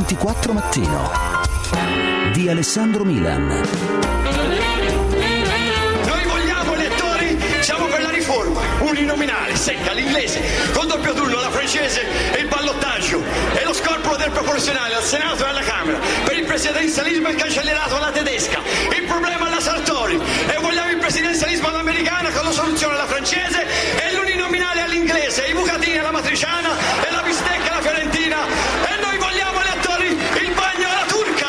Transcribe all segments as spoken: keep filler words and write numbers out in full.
ventiquattro Mattino di Alessandro Milan. Noi vogliamo elettori, siamo per la riforma, uninominale, secca, l'inglese, con doppio turno, la francese e il ballottaggio, e lo scorporo del proporzionale al Senato e alla Camera, per il presidenzialismo è cancellato alla tedesca, il problema alla Sartori, e vogliamo il presidenzialismo all'americana con la soluzione alla francese e l'uninominale all'inglese, i bucatini alla matriciana e la bistecca alla fiorentina, e noi vogliamo elettori il bagno alla turca.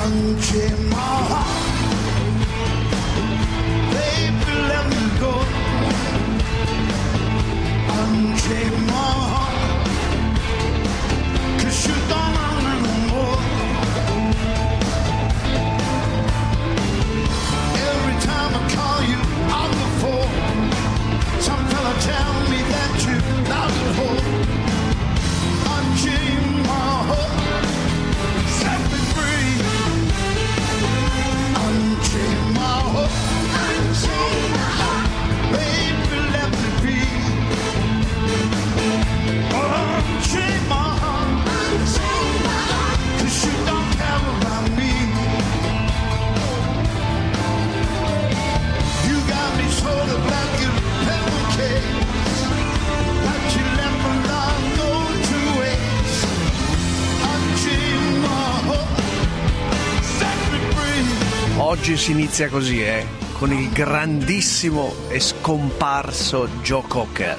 Tell me that you love the whole. Unchain my heart, set me free. Unchain my heart, unchain my heart, baby, let me be. Unchain my heart, unchain my heart, 'cause you don't care about me. You got me sort of like you. Oggi si inizia così, eh, con il grandissimo e scomparso Joe Cocker.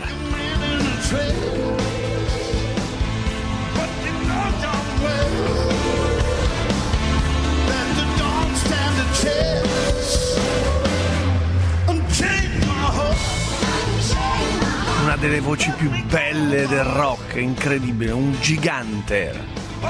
Una delle voci più belle del rock, incredibile, un gigante.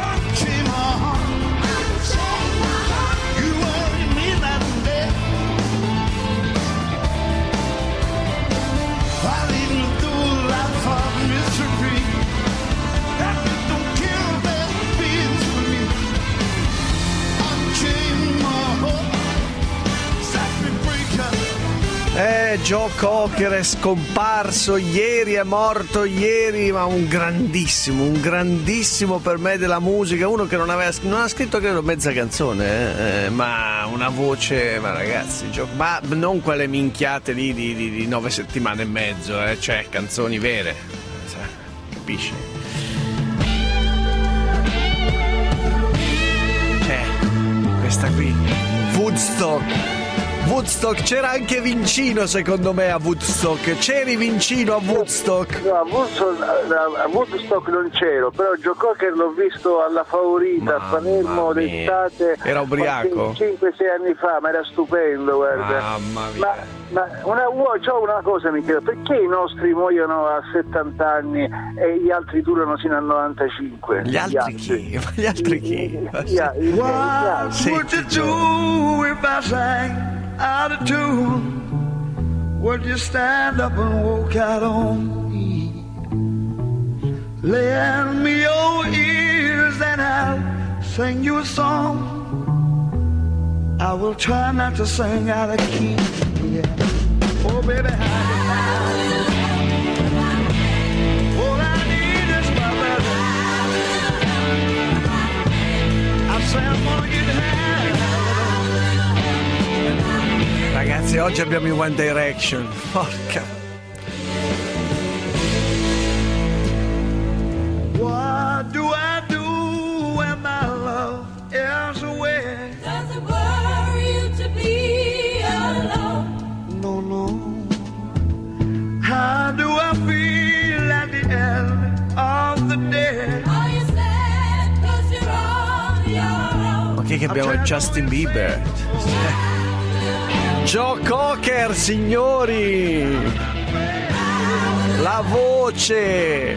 Eh, Joe Cocker è scomparso ieri, è morto ieri, ma un grandissimo, un grandissimo per me della musica, uno che non aveva non ha scritto credo mezza canzone, eh, eh, ma una voce, ma ragazzi, Joe, ma non quelle minchiate lì di, di, di nove settimane e mezzo, eh, cioè canzoni vere, capisci? Cioè, questa qui, Woodstock. Woodstock, c'era anche Vincino secondo me a Woodstock. C'eri Vincino a Woodstock? No, a Woodstock, a Woodstock non c'ero, però Joe Cocker l'ho visto alla Favorita a Palermo d'estate. Era ubriaco? cinque sei anni fa, ma era stupendo, guarda. Mamma mia. Ma, ma una, c'ho una cosa mi chiedo, perché i nostri muoiono a settanta anni e gli altri durano sino a novantacinque? Gli altri, gli altri. chi? Ma gli altri chi? What would you do if I sang out of tune? Would you stand up and walk out on me? Lend me your ears and I'll sing you a song. I will try not to sing out of key. Yeah. Oh baby, how all I need is my love. I say I'm gonna get high. Ragazzi, oggi abbiamo i One Direction. Porca. What do I do when my love is away? Does it worry you to be alone? No, no. How do I feel at the end of the day? Are you sad 'cause you're on your own? Ok, che abbiamo Justin Bieber. Joe Cocker, signori! La voce!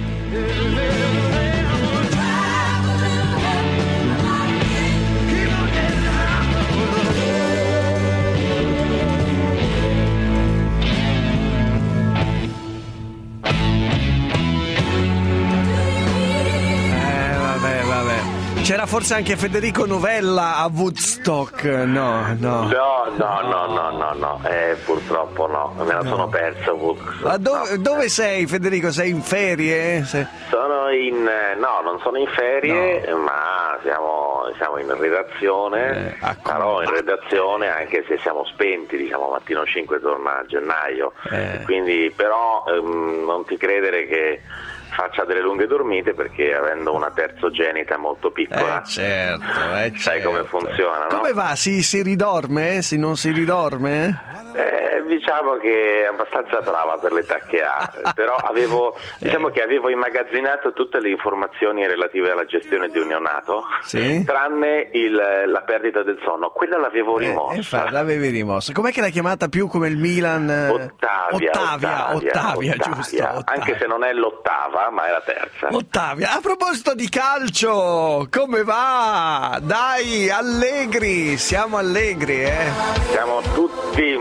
Eh, vabbè, vabbè. C'era forse anche Federico Novella a Woodstock, no, no. No, no, no, no, no, no, eh, purtroppo no, me la no. sono persa Woodstock. Ma dove, no. dove sei Federico? Sei in ferie? Sei... Sono in, no, non sono in ferie, no. ma siamo, siamo in redazione, Eh, però in redazione anche se siamo spenti, diciamo Mattino cinque torna a gennaio, Eh. quindi però ehm, non ti credere che faccia delle lunghe dormite, perché avendo una terzogenita molto piccola, Eh certo, eh, sai certo. come funziona, no? Come va? Si, si ridorme? Si non si ridorme? Eh, diciamo che è abbastanza brava per l'età che ha, però avevo, diciamo che avevo immagazzinato tutte le informazioni relative alla gestione di un neonato, Sì? tranne il, la perdita del sonno, quella l'avevo Eh, rimossa. infatti, l'avevi rimossa. Com'è che l'hai chiamata più come il Milan? eh? Ottavia, Ottavia, Ottavia, Ottavia, giusto. Ottavia. Anche se non è l'ottava, ma è la terza. Ottavia, a proposito di calcio, come va? Dai, allegri, siamo allegri, eh? Siamo tutti,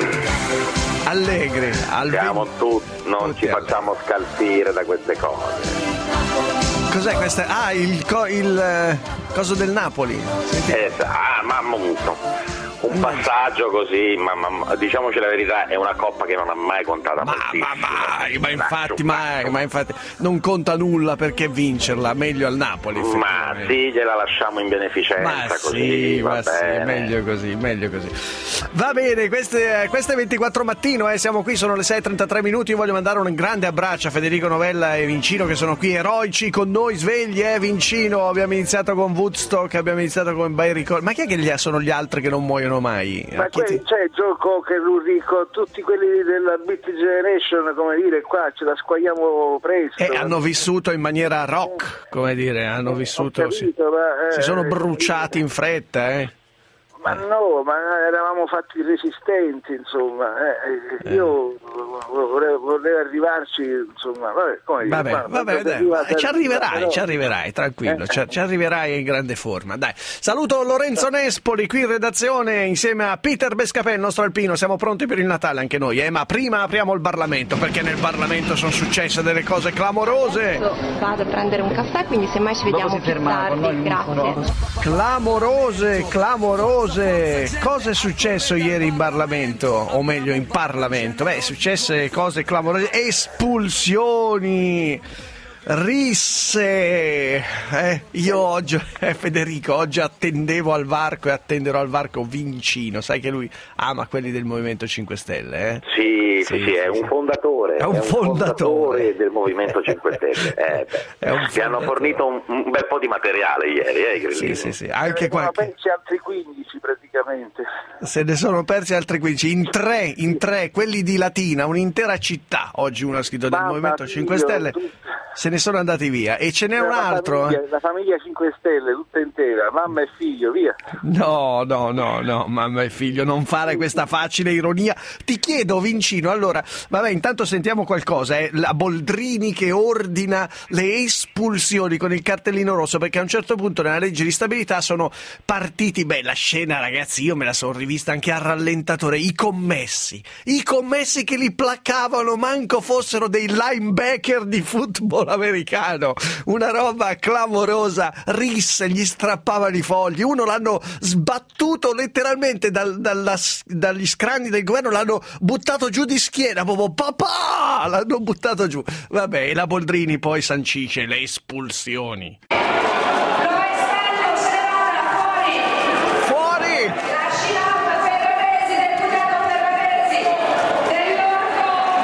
Allegri, al siamo vin- tutti, non tutti ci allegri. facciamo scalfire da queste cose. Cos'è questa? Ah, il, co- il eh, coso del Napoli. Senti. Eh, ah, ma molto. Un passaggio così, ma, ma diciamoci la verità, è una coppa che non ha mai contato Ma, moltissimo. ma mai, ma infatti, Lascio mai, ma infatti non conta nulla perché vincerla, meglio al Napoli. Ma effettivamente. sì, gliela lasciamo in beneficenza, Ma così sì, va ma sì, bene. meglio così, meglio così. Va bene, queste, queste ventiquattro mattino, eh, siamo qui, sono le sei e trentatré minuti. Io voglio mandare un grande abbraccio a Federico Novella e Vincino che sono qui eroici con noi, svegli, eh, Vincino. Abbiamo iniziato con Woodstock, abbiamo iniziato con bei ricordi. Ma chi è che gli- sono gli altri che non muoiono mai? Ma Chi quelli, ti- c'è Joe Cocker, Enrico, tutti quelli della Beat Generation, come dire, qua ce la squagliamo presto. Eh, hanno vissuto in maniera rock, come dire, hanno vissuto, Ho si, capito, ma, eh, si sono bruciati in fretta, eh. Ma no, ma eravamo fatti resistenti, insomma. Eh, eh, io vorrei, vorrei arrivarci, insomma. Vabbè, come dire, Vabbè, ma- vabbè, ma- dai, ma- eh, ci arriverai, però- ci arriverai, tranquillo, Eh. ci, ci arriverai in grande forma. Dai, saluto Lorenzo Nespoli qui in redazione insieme a Peter Bescapè, il nostro alpino. Siamo pronti per il Natale anche noi, eh? Ma prima apriamo il Parlamento, perché nel Parlamento sono successe delle cose clamorose. Vado a prendere un caffè, quindi semmai ci vediamo più tardi. Grazie. Clamorose, clamorose. Cosa è successo ieri in Parlamento? O meglio, in Parlamento? Beh, successe cose clamorose. Espulsioni, risse. Eh, io oggi, eh, Federico, oggi attendevo al varco e attenderò al varco Vincino. Sai che lui ama quelli del Movimento cinque Stelle, eh? Sì, Sì, sì, sì, è sì, un sì. fondatore. È un fondatore. del Movimento cinque Stelle. Eh, beh. È un Ci hanno fondatore. fornito un, un bel po' di materiale ieri, eh, i grillini. Sì, sì, sì. Anche Ne sono qualche... persi altri quindici praticamente. Se ne sono persi altri quindici, in tre, in tre, quelli di Latina, un'intera città. Oggi uno ha scritto del Mamma, Movimento cinque figlio, Stelle, tu- se ne sono andati via. E ce n'è un La altro. famiglia, eh. la famiglia cinque Stelle, tutta intera, mamma e figlio, via. No, no, no, no, mamma e figlio, non fare questa facile ironia. Ti chiedo, Vincino, allora, vabbè, intanto sentiamo qualcosa, eh? La Boldrini che ordina le espulsioni con il cartellino rosso, perché a un certo punto nella legge di stabilità sono partiti, beh, la scena, ragazzi, io me la sono rivista anche a rallentatore, i commessi, i commessi che li placavano, manco fossero dei linebacker di football americano, una roba clamorosa, risse, gli strappavano i fogli, uno l'hanno sbattuto letteralmente dal- dalla- dagli scranni del governo, l'hanno buttato giù di schiena, proprio papà, l'hanno buttato giù. Vabbè, e la Boldrini poi sancisce le espulsioni. Lo espello, se ne vada, fuori! Fuori! Lasci l'auto per Ferraresi, deputato Ferraresi, dell'orco,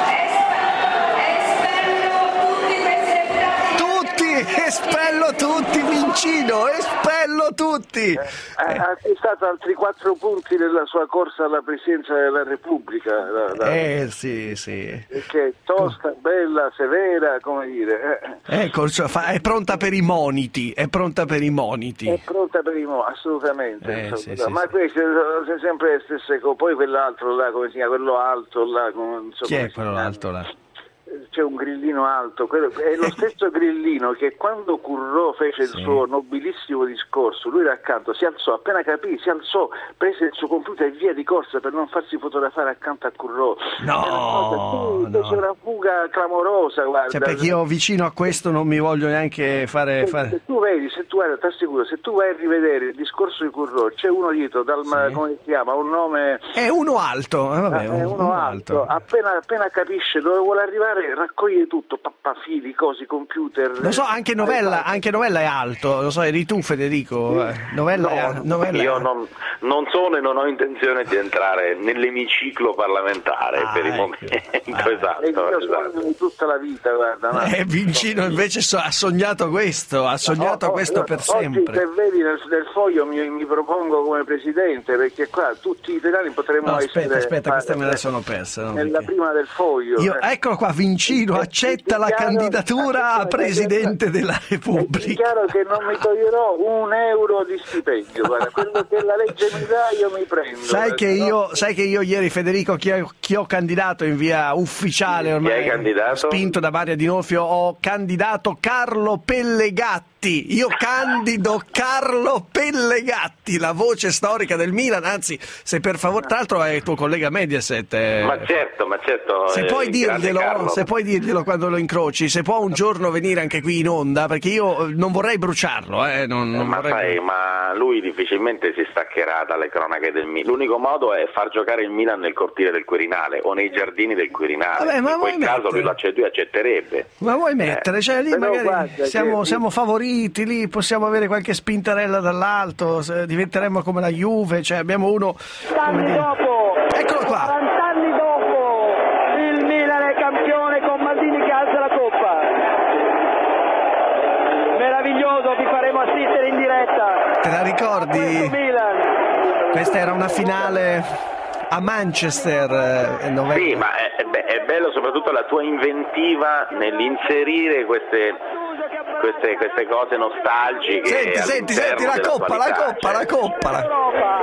espello, espello tutti questi deputati. Tutti, espello tutti, Vincino, espello tutti. Ha, ha acquistato altri quattro punti nella sua corsa alla presidenza della Repubblica, la- la- Eh, sì, sì. che è tosta, bella, severa, come dire. eh. Ecco, cioè, fa- è pronta per i moniti, è pronta per i moniti. È pronta per i mo, assolutamente. Eh, insomma. sì, sì, Ma sì. queste sono sempre le stesse cose. Poi quell'altro là, come si chiama? Quello alto là. Come, non so Chi come è si quello chiama. alto là? C'è un grillino alto, quello- è lo stesso grillino che quando Currò fece il Sì. suo nobilissimo discorso, lui era accanto, si alzò, appena capì, si alzò, prese il suo computer e via di corsa per non farsi fotografare accanto a Currò. No, È una cosa- sì, no. fece una fuga clamorosa, guarda. Cioè, perché io vicino a questo non mi voglio neanche fare... Se, fare... se tu vedi, se tu guarda, ti assicuro, se tu vai a rivedere il discorso di Currò, c'è uno dietro, dal, Sì. come si chiama, un nome... È uno alto, eh, vabbè, è un- uno uno alto, alto. Appena, appena capisce dove vuole arrivare, raccoglie tutto, pappafili, cosi, computer. Lo so, anche Novella, iPad. anche Novella è alto, lo so, eri tu Federico. eh. Novella è, No, Novella Io è- non, non sono e non ho intenzione di entrare nell'emiciclo parlamentare Ah, per il ecco. momento. Ah. Esatto, E io esatto. sogno di tutta la vita, guarda. ma- Eh, Vincino invece so- ha sognato questo, ha sognato Oh, oh, questo io- per oggi, sempre. se vedi nel, nel foglio mi, mi propongo come presidente, perché qua tutti gli italiani potremmo No, essere... aspetta, aspetta, questa me la eh, sono persa. no, Nella perché- prima del foglio. Io- eh. eccolo qua, Vincino Eh, accetta la dichiaro- candidatura a eh, Presidente eh, della È Repubblica. chiaro che non mi toglierò un euro di stipendio, guarda, quello che la legge mi dà io mi prendo. Sai che, perché no- io, sai che io ieri, Federico, chi ho, chi ho candidato in via ufficiale, ormai hai candidato? spinto da Maria Dinolfio, ho candidato Carlo Pellegatti. Io candido Carlo Pellegatti, la voce storica del Milan. Anzi, se per favore, tra l'altro è tuo collega Mediaset. eh. Ma certo, ma certo. Se eh, puoi, il grande dirglielo, Carlo. se puoi dirglielo quando lo incroci, se può un giorno venire anche qui in onda, perché io non vorrei bruciarlo, eh, non, non Ma vorrei... sai, ma lui difficilmente si staccherà dalle cronache del Milan. L'unico modo è far giocare il Milan nel cortile del Quirinale o nei giardini del Quirinale. Vabbè, ma in quel vuoi caso mettere? lui, lo accett- lui accetterebbe. Ma vuoi mettere? Cioè lì Però magari guarda siamo, che- siamo favoriti, lì possiamo avere qualche spintarella dall'alto, se diventeremo come la Juve, cioè abbiamo uno... come Anni dire- dopo, Eccolo qua! quaranta anni dopo, il Milan è campione con Maldini che alza la coppa. Meraviglioso, vi faremo assistere in diretta. Te la ricordi? Questo Milan. Questa era una finale a Manchester, eh, novembre. Sì, ma è, è be- è bello soprattutto la tua inventiva nell'inserire queste, queste, queste cose nostalgiche. Senti, senti, senti, la all'interno coppa, la dell'attualità, coppa, la cioè. coppa. la- Europa.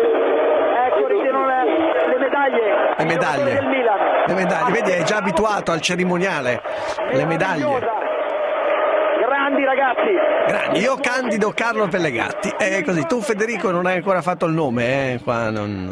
Ecco, ritirano le, le medaglie. Le medaglie. Del Milan. Le medaglie, vedi, è già abituato al cerimoniale. Le medaglie. Meravigliosa. Grandi ragazzi. Grandi, io candido Carlo Pellegatti. E così, tu Federico non hai ancora fatto il nome, eh? Qua non...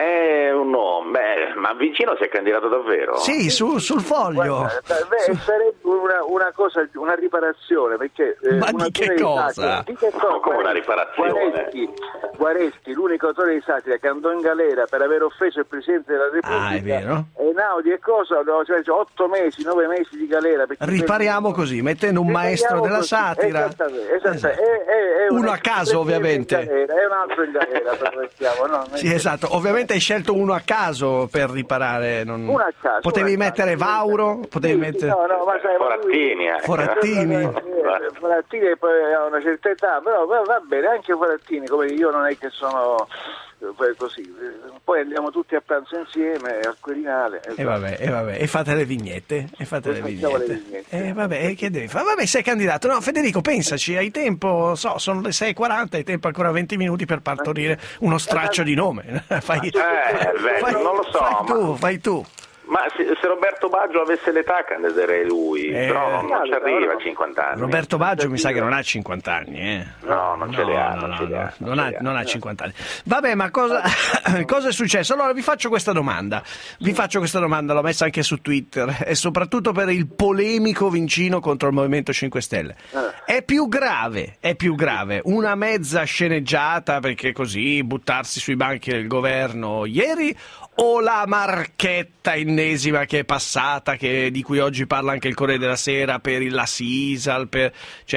È un nome, beh, ma Vicino si è candidato davvero? Sì, su- sul foglio. Guarda, beh, sarebbe una, una cosa, una riparazione, perché eh, Ma un di che autore di cosa? satira- di che cosa? No, come una riparazione? Guareschi, Guareschi, l'unico autore di satira che andò in galera per aver offeso il Presidente della Repubblica, Ah, è vero? Einaudi e cosa, no, cioè, cioè, otto mesi, nove mesi di galera. perché- Ripariamo così, mettendo un maestro Ripariamo della così, satira. esattamente, esattamente. Esatto. È- è- è Uno un a caso, ovviamente. in galera, è un altro in galera, per mettiamo, no? Sì, esatto. Ovviamente hai scelto uno a caso per riparare. Non... Uno a caso, Potevi uno a mettere caso. Vauro, potevi Sì, mettere... no, no, ma sai, ma lui- Forattini, eh. Forattini. Eh, Forattini poi ha una certa età, però va, va bene, anche Forattini, come io non è che sono eh, così. Poi andiamo tutti a pranzo insieme al Quirinale. E vabbè, e vabbè, e fate le vignette, e fate le Facciamo le vignette. vignette. E vabbè, e che devi fare? Vabbè, sei candidato. No, Federico, pensaci, hai tempo, so, sono le sei e quaranta, hai tempo ancora venti minuti per partorire uno straccio di nome. Fai, Eh, beh, fai- non lo so, fai ma- tu, fai tu. Ma se, se Roberto Baggio avesse l'età candiderei lui, Eh, però non, non ci no, arriva no. a cinquanta anni. Roberto Baggio mi sa che non ha cinquanta anni, eh. No, non ce li ha, no, non ce li ha, non, non ha, ce li ha. non ha cinquanta anni. Vabbè, ma cosa, cosa è successo? Allora vi faccio questa domanda. Vi faccio questa domanda, l'ho messa anche su Twitter, e soprattutto per il polemico Vincino contro il Movimento cinque Stelle. È più grave, è più grave una mezza sceneggiata, perché così buttarsi sui banchi del governo ieri, o la marchetta ennesima che è passata, che, di cui oggi parla anche il Corriere della Sera, per il- la Sisal, per,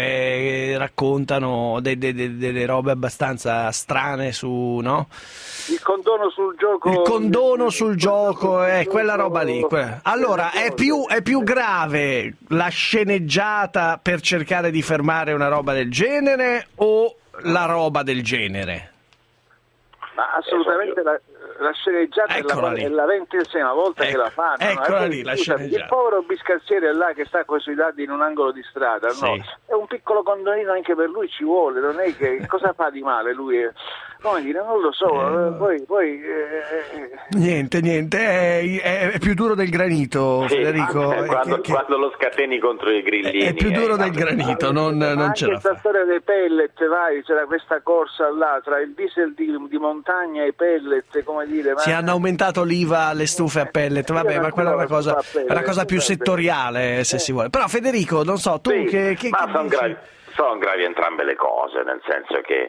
cioè raccontano de- de- de- delle robe abbastanza strane su, no? Il condono sul gioco. Il condono sul gioco, è quella roba lì. quella. Allora, è più, è più grave la sceneggiata per cercare di fermare una roba del genere, o la roba del genere? Ma assolutamente la, la sceneggiata è Eccola la, lì. è la ventiseiesima volta Ecco, che la fanno. no? eccola E poi, lì, la scusami, sceneggiata. il povero Biscazziere là che sta con i suoi dadi in un angolo di strada, no? Sì. È un piccolo condonino, anche per lui ci vuole, non è che cosa fa di male lui? È- come dire, non lo so, eh, poi, poi eh, eh, Niente, niente, è, è- è più duro del granito, Sì, Federico. eh, è quando, che- che- quando lo scateni contro i grillini. è più duro eh, del granito, non, non anche ce la questa fa. storia dei pellet, vai, c'era questa corsa là tra il diesel di, di montagna e i pellet, come dire, ma Si hanno aumentato l'I V A alle stufe a pellet, vabbè, ma quella è una cosa, è una cosa più settoriale, se si vuole. Però Federico, non so, tu Sì, che... che, ma che sono dici? gravi. sono gravi entrambe le cose, nel senso che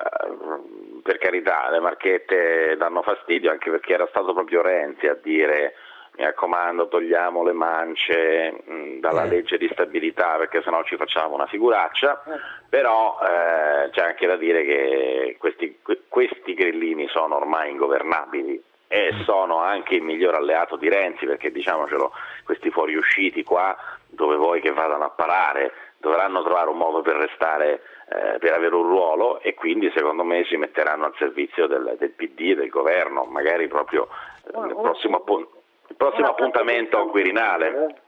eh, per carità le marchette danno fastidio, anche perché era stato proprio Renzi a dire mi raccomando togliamo le mance mh, dalla eh. legge di stabilità perché sennò ci facciamo una figuraccia, però eh, c'è anche da dire che questi, questi grillini sono ormai ingovernabili e sono anche il miglior alleato di Renzi, perché diciamocelo, questi fuoriusciti qua dove vuoi che vadano a parare dovranno trovare un modo per restare, eh, per avere un ruolo, e quindi secondo me si metteranno al servizio del, del P D, del governo, magari proprio eh, nel prossimo appunto. Il prossimo appuntamento al Quirinale.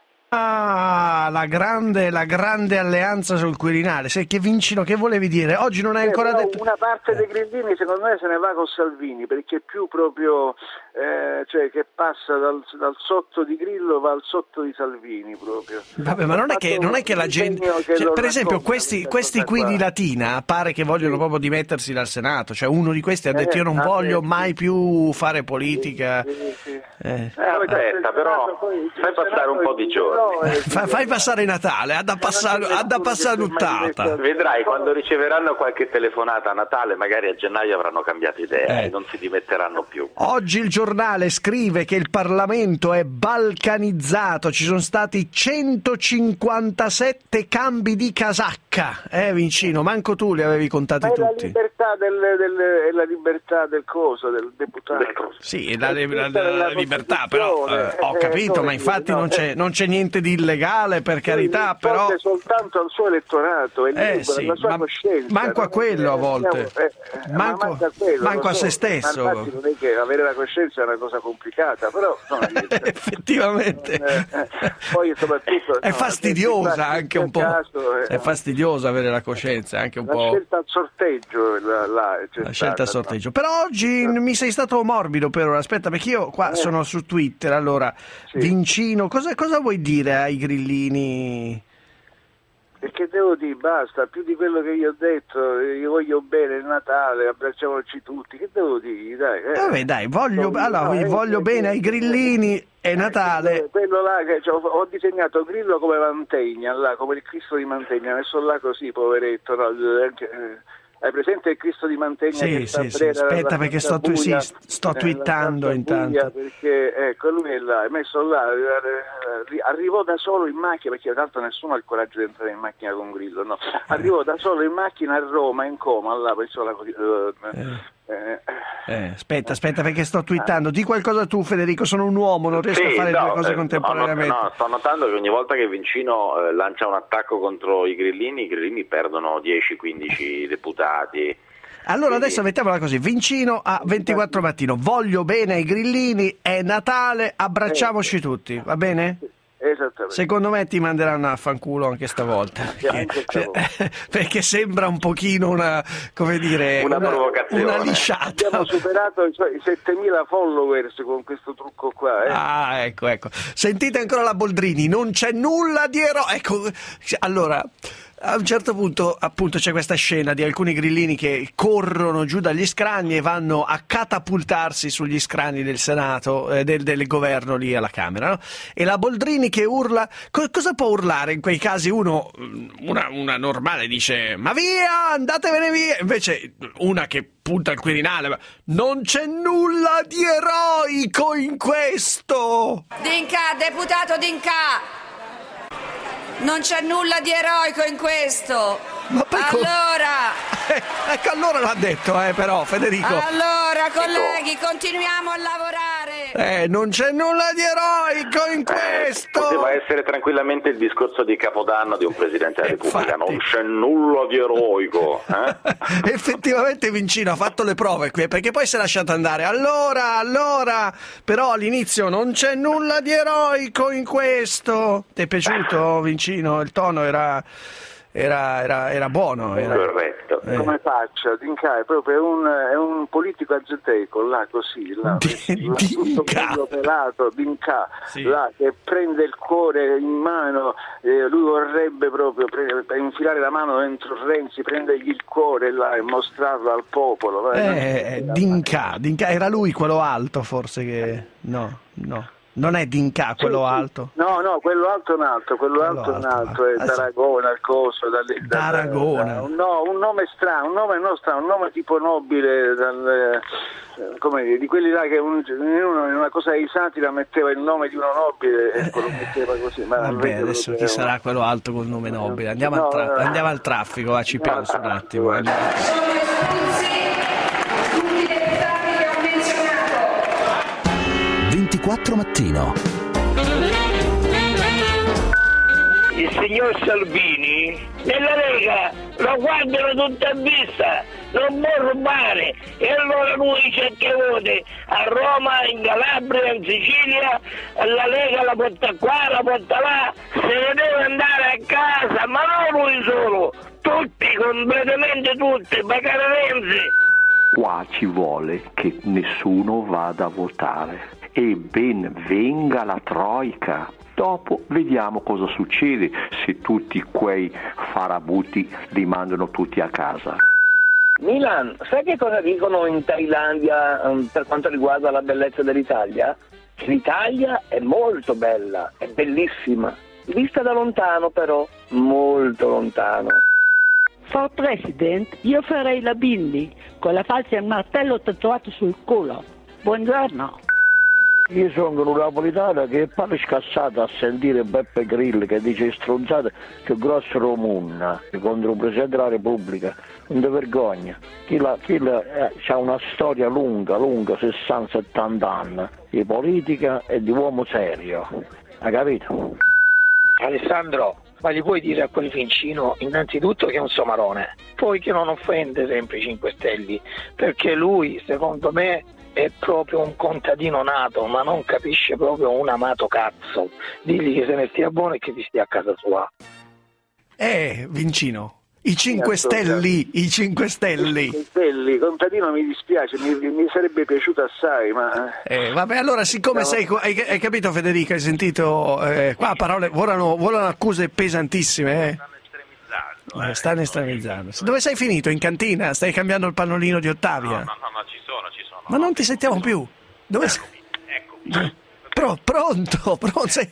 Ah, la grande, la grande alleanza sul Quirinale. Se che Vincino, che volevi dire? Oggi non hai Eh, ancora però detto. Una parte dei grillini secondo me se ne va con Salvini, perché è più proprio eh, cioè che passa dal, dal sotto di Grillo va al sotto di Salvini proprio. Vabbè, ma non è che, non è che la gente, cioè, per esempio questi, questi qui di Latina pare che vogliono Sì. proprio dimettersi dal Senato, cioè uno di questi ha detto Eh, io non ah, voglio sì. mai più fare politica. Sì, sì, sì. Eh. Eh, aspetta, però fai passare un po' di giorni. Fa- fai passare Natale, ha da passare, ha da passare l'uttata. Vedrai, quando riceveranno qualche telefonata a Natale, magari a gennaio avranno cambiato idea Eh. e non si dimetteranno più. Oggi il giornale scrive che il Parlamento è balcanizzato, ci sono stati centocinquantasette cambi di casacca, eh Vincino, manco tu li avevi contati Ma è la tutti. libertà del, del, è la libertà del coso, del deputato. Sì, la, la- la- Questa è la la libertà, però eh, Costituzione, ho eh, capito, eh, ma infatti no, non c'è, eh. non c'è niente di illegale, per carità, Lui però risponde soltanto al suo elettorato, è Eh, libero, sì, la sua ma- coscienza. manco a non è quello che a volte. siamo- eh, eh, ma Manco- manco a, quello, manco lo a so. se stesso. Ma infatti non è che avere la coscienza è una cosa complicata, però no, effettivamente non, eh, eh, poi soprattutto è no, fastidiosa in anche un po'. caso, eh, È fastidiosa avere la coscienza, anche un la po'. scelta al sorteggio la, la, c'è La scelta a stata, sorteggio. Però oggi mi sei stato morbido per ora. Aspetta, perché io qua Eh. sono su Twitter. Allora, Sì. Vincino, cosa, cosa vuoi dire ai grillini? Perché devo dire, basta, più di quello che io ho detto, io voglio bene il Natale, abbracciamoci tutti, che devo dire, dai. Eh. Vabbè, dai, voglio, No, allora, eh, voglio eh, bene ai grillini e Natale. Quello là che cioè, ho, ho disegnato Grillo come Mantegna, là, come il Cristo di Mantegna, messo là così, poveretto, no? eh, Hai presente il Cristo di Mantegna? Sì, che sta sì, a sì, Brera, aspetta, la perché stanza sto, tu- buia, sì, sto eh, la twittando stanza intanto. buia, perché ecco lui è là, è messo là, eh, arrivò da solo in macchina, perché tanto nessuno ha il coraggio di entrare in macchina con Grillo, no? Arrivò da solo in macchina a Roma, in coma, là, penso la, eh, eh, Eh, aspetta, aspetta, perché sto twittando. Di qualcosa tu, Federico, sono un uomo, non riesco Sì, a fare no, due cose eh, contemporaneamente. no, no, sto notando che ogni volta che Vincino eh, lancia un attacco contro i grillini, i grillini perdono dieci quindici deputati. Allora Quindi- adesso mettiamola così, Vincino a ventiquattro mattino, voglio bene ai grillini, è Natale, abbracciamoci tutti, va bene? Esattamente. Secondo me ti manderanno a fanculo anche stavolta, perché, Anche stavolta. perché sembra un pochino una, come dire, Una provocazione. una lisciata. Abbiamo superato i suoi settemila followers con questo trucco qua. Eh. Ah, ecco, ecco. Sentite ancora la Boldrini, non c'è nulla di ero... Ecco, allora, a un certo punto, appunto, c'è questa scena di alcuni grillini che corrono giù dagli scranni e vanno a catapultarsi sugli scranni del Senato, eh, del, del governo lì alla Camera, no? E la Boldrini che urla... Co- cosa può urlare in quei casi? Uno, una, una normale dice, ma via, andatevene via! Invece una che punta al Quirinale, ma non c'è nulla di eroico in questo! D'Inca, deputato D'Inca! Non c'è nulla di eroico in questo! Ma poi co- Allora, Eh, ecco, allora l'ha detto, eh, però, Federico. allora colleghi, continuiamo a lavorare! Eh, non c'è nulla di eroico in Eh, questo! poteva essere tranquillamente il discorso di Capodanno di un Presidente della Repubblica, Infatti. non c'è nulla di eroico. Eh? Effettivamente Vincino ha fatto le prove qui, perché poi si è lasciato andare. Allora, allora, però all'inizio non c'è nulla di eroico in questo. Ti è piaciuto, Vincino? Il tono era, era, era, era buono. Era... Corretto. Eh. Come faccia, D'Inca è proprio un, è un politico azeteco, là così, là, Di- là, tutto D'Inca. bello pelato, D'Inca, Sì. là, che prende il cuore in mano, eh, lui vorrebbe proprio pre- infilare la mano dentro Renzi, prendergli il cuore là e mostrarlo al popolo. vai, Eh, no? D'Inca, D'Inca, era lui quello alto forse che... No, no. Non è D'Inca quello Sì, sì. alto? No, no, quello alto è un altro, quello, Quello alto è un alto, altro, è ah, D'Aragona, il coso, da lì, da- D'Aragona. da- un, no, un nome strano, un nome non strano, un nome tipo nobile, dal, eh, come dire, di quelli là che un, in una, in una cosa di satira metteva il nome di uno nobile e lo metteva così. Ma non Vabbè, vedo adesso proprio- chi sarà quello alto col nome nobile? Andiamo, No, al, tra- no, no. andiamo al traffico, va, ci Andiamo penso al un attimo. traffico, andiamo. Sono espulsi tutti i deputati che ho menzionato. ventiquattro Mattino. Il signor Salvini nella Lega lo guardano tutta a vista, non può rubare, e allora lui cerca voti a Roma, in Calabria, in Sicilia, la Lega la porta qua, la porta là, se ne deve andare a casa, ma non lui solo, tutti, completamente tutti, Bacare Renzi. Qua ci vuole che nessuno vada a votare e ben venga la troika. Dopo vediamo cosa succede se tutti quei farabutti li mandano tutti a casa. Milan, sai che cosa dicono in Thailandia um, per quanto riguarda la bellezza dell'Italia? Che l'Italia è molto bella, è bellissima, vista da lontano però, molto lontano. For President, io farei la Bindi con la faccia e il martello tatuato sul culo. Buongiorno. Io sono un napolitano che è pare scassato a sentire Beppe Grillo che dice stronzate più grosso Romunna contro il Presidente della Repubblica. Non ti vergogna. Chi la, chi la, eh, c'ha una storia lunga, lunga, sessanta settanta anni, di politica e di uomo serio. Hai capito? Alessandro, ma gli puoi dire a quel Fincino innanzitutto che è un somarone, poi che non offende sempre i cinque Stelle, perché lui, secondo me, è proprio un contadino nato, ma non capisce proprio un amato cazzo. Digli che se ne stia buono e che ti stia a casa sua. Eh, Vincino, i cinque Stelli, i cinque Stelli. Stelli, contadino mi dispiace, mi, mi sarebbe piaciuto assai, ma... Eh, vabbè, allora siccome sei, hai, hai capito Federico, hai sentito, eh, qua parole, volano, volano accuse pesantissime, eh. Eh, stanno estremizzando. Dove sei finito? In cantina? Stai cambiando il pannolino di Ottavia? No, no, no, no, ci sono, ci sono. Ma non ti sentiamo più. Dove sei? Eccomi. Pro, pronto, pronto. Sei...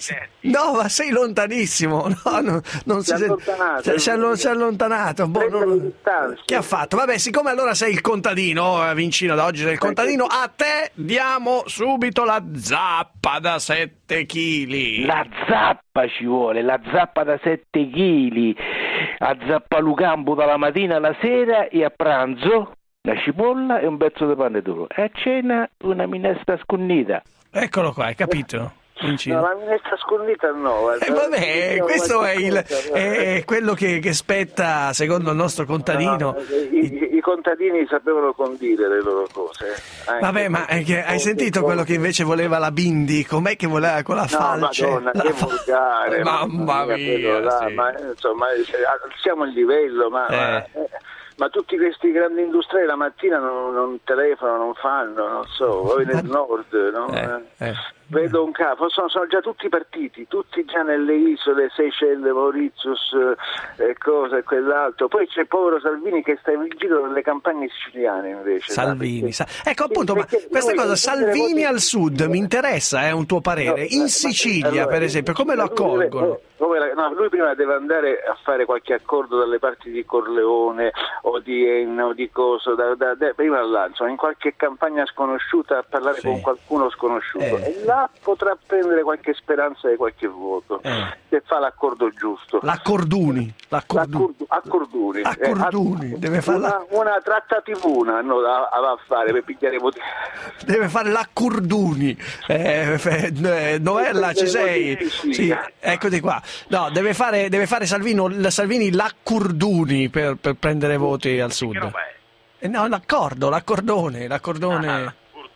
No, ma sei lontanissimo. No, no, non si, si è allontanato. Si è, si è, si è allontanato. Boh, non... Che ha fatto? Vabbè, siccome allora sei il contadino, Vincino, da oggi sei il contadino, a te diamo subito la zappa da sette chili. La zappa ci vuole, la zappa da sette chili. A Zappalucampo dalla mattina alla sera e a pranzo la cipolla e un pezzo di pane duro. E a cena una minestra scunnita. Eccolo qua, hai capito? No, la minestra scunnita no. E eh, vabbè, questo è, il, è quello che, che spetta secondo il nostro contadino. No, i, i contadini sapevano condire le loro cose. Anche vabbè, ma è che, hai sentito quello che invece voleva la Bindi? Com'è che voleva con la no, falce? Madonna, la che fa... volgare. Mamma mia, là, sì. ma, insomma, siamo a livello, ma... Eh. ma eh. Ma tutti questi grandi industriali la mattina non, non telefonano, non fanno, non so, voi nel nord, no? Eh, eh. Vedo un capo, sono, sono già tutti partiti, tutti già nelle isole, Seychelles, Mauritius e eh, cosa e quell'altro. Poi c'è il povero Salvini che sta in giro nelle campagne siciliane invece. Salvini, sa- ecco appunto, ma questa cosa, Salvini al sud, mi interessa, è eh, un tuo parere. In Sicilia, per esempio, come lo accolgono? No, lui prima deve andare a fare qualche accordo dalle parti di Corleone o di Enna o di Coso, da, da, da, prima là, insomma, in qualche campagna sconosciuta a parlare sì. con qualcuno sconosciuto eh. e là potrà prendere qualche speranza di qualche voto eh. se fa l'accordo giusto. L'accorduni, l'accorduni. Accorduni, accorduni. Eh, deve fare una, la... una trattativuna no, da, da a fare per pigliare voti. Deve fare l'accorduni. Eh, eh, Novella, ci sei? Sì, eccoti qua. No, deve fare, deve fare Salvino, Salvini l'accorduni per, per prendere voti al sud. Eh, no, l'accordo, l'accordone, l'accordone. Ah,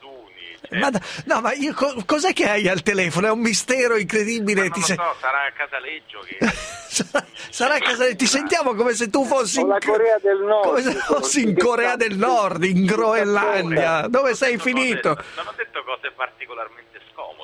ma, no, ma io, co- cos'è che hai al telefono? È un mistero incredibile. Ma ti non sei... lo so, sarà a Casaleggio che... sarà, sarà a Casaleggio. Ti sentiamo come se tu fossi in la Corea del Nord, come se fossi in Corea del Nord, in Groenlandia. Dove sei finito? Non ho detto cose particolarmente scomode.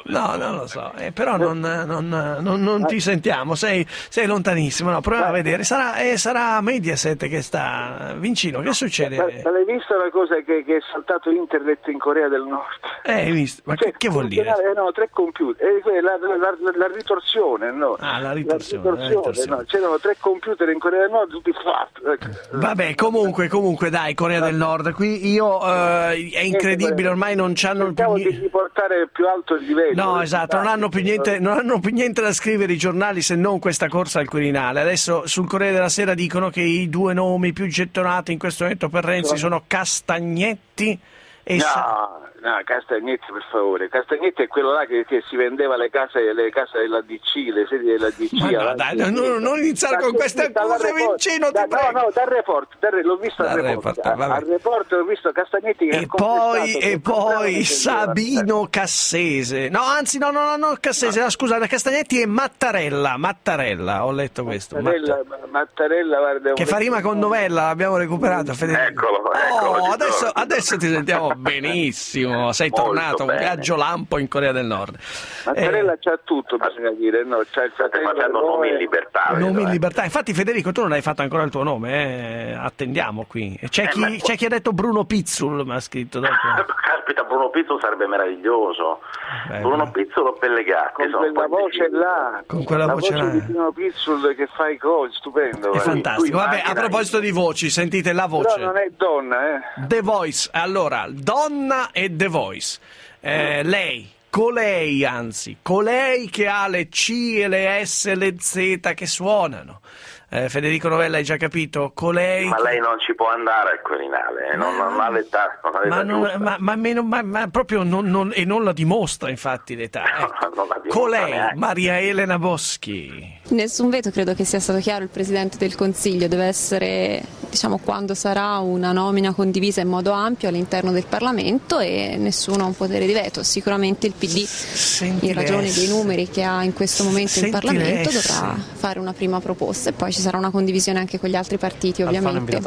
No, non lo so, eh, però non, non, non, non ti sentiamo, sei, sei lontanissimo. No, proviamo a vedere. Sarà, eh, sarà Mediaset che sta vicino. Che succede? Ma, ma l'hai visto la cosa che, che è saltato internet in Corea del Nord? Eh, hai visto? Ma cioè, che, che vuol dire? Eh, no, tre computer. Eh, la, la, la, la ritorsione, no? Ah, la ritorsione. La ritorsione, la ritorsione. No? C'erano tre computer in Corea del Nord, tutti flat. Vabbè, comunque, comunque, dai, Corea del Nord. Qui io eh, è incredibile, ormai non c'hanno più niente. Di portare più alto il livello. No, esatto, non hanno più niente, non hanno più niente da scrivere i giornali se non questa corsa al Quirinale. Adesso sul Corriere della Sera dicono che i due nomi più gettonati in questo momento per Renzi sono Castagnetti e no, Sa- no, Castagnetti per favore. Castagnetti è quello là che, che si vendeva le case, le case della D C, le sedi della D C. Ma no, dai, non, non iniziare con queste accuse, Vincino, ti da, prego. No, no, dal report, dal, l'ho visto al report. report Al report ho visto Castagnetti che e poi, e poi Sabino Cassese. No, anzi, no, no, no, no Cassese, no. Scusate, Castagnetti e Mattarella. Mattarella, ho letto questo. Mattarella, Matt- Mattarella guarda, che fa rima con novella, l'abbiamo recuperato, Federico. Eccolo, eccolo. Oh, adesso, adesso ti sentiamo benissimo. Sei Molto tornato, un bene. viaggio lampo in Corea del Nord. Mattarella eh, c'ha tutto, bisogna dire, no? C'ha il State facendo nomi in libertà. Nomi in eh. libertà. Infatti, Federico, tu non hai fatto ancora il tuo nome, eh? Attendiamo qui. C'è, Eh, chi, ma- c'è chi ha detto Bruno Pizzul, mi ha scritto dopo. Caspita, Bruno Pizzolo sarebbe meraviglioso. Beh, Bruno beh. Pizzolo, Pellegatti. Con sono quella poi voce là, Con quella la voce là. di Pino Pizzul che fa i gol, stupendo. È guarda. fantastico. Tu Vabbè, a immagina- proposito di voci, sentite la voce. Però non è donna, eh. The Voice. Allora, donna e The Voice. Eh, lei, colei anzi, colei che ha le C e le S e le Z che suonano. Eh, Federico Novella, hai già capito? Colei. Ma lei non ci può andare al Quirinale, eh? non, non ha l'età, non ha l'età Ma, non, giusta. ma, ma, meno, ma, ma proprio non, non, e non la dimostra infatti l'età. Ecco. Non la dimostra Colei, neanche. Maria Elena Boschi. Nessun veto, credo che sia stato chiaro il Presidente del Consiglio, deve essere, diciamo, quando sarà una nomina condivisa in modo ampio all'interno del Parlamento e nessuno ha un potere di veto. Sicuramente il P D, Senti in ragione le dei numeri che ha in questo momento Senti in Parlamento, le S. dovrà fare una prima proposta e poi ci sarà una condivisione anche con gli altri partiti, ovviamente.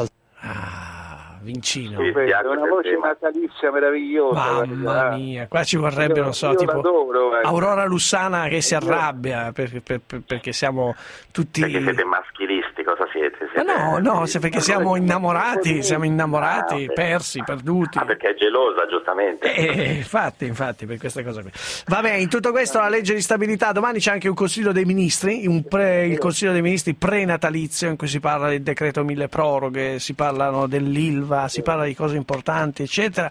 Ah, Vincino. Sì, È una voce natalizia meravigliosa. Mamma guarda. mia, qua ci vorrebbe, Io- non so, io tipo l'adoro, guarda. Aurora Lussana che si arrabbia per- per- per- perché siamo tutti... Perché siete maschilisti, cosa siete? Ma Siete- no, no, se perché siamo innamorati, siamo innamorati, Ah, ok. persi, perduti. Ah, perché è gelosa, giustamente. Eh, infatti, infatti, per questa cosa qui. Vabbè, in tutto questo la legge di stabilità, domani c'è anche un Consiglio dei Ministri, un pre- il Consiglio dei Ministri prenatalizio in cui si parla del decreto mille proroghe, si parlano dell'Ilva, si parla di cose importanti, eccetera.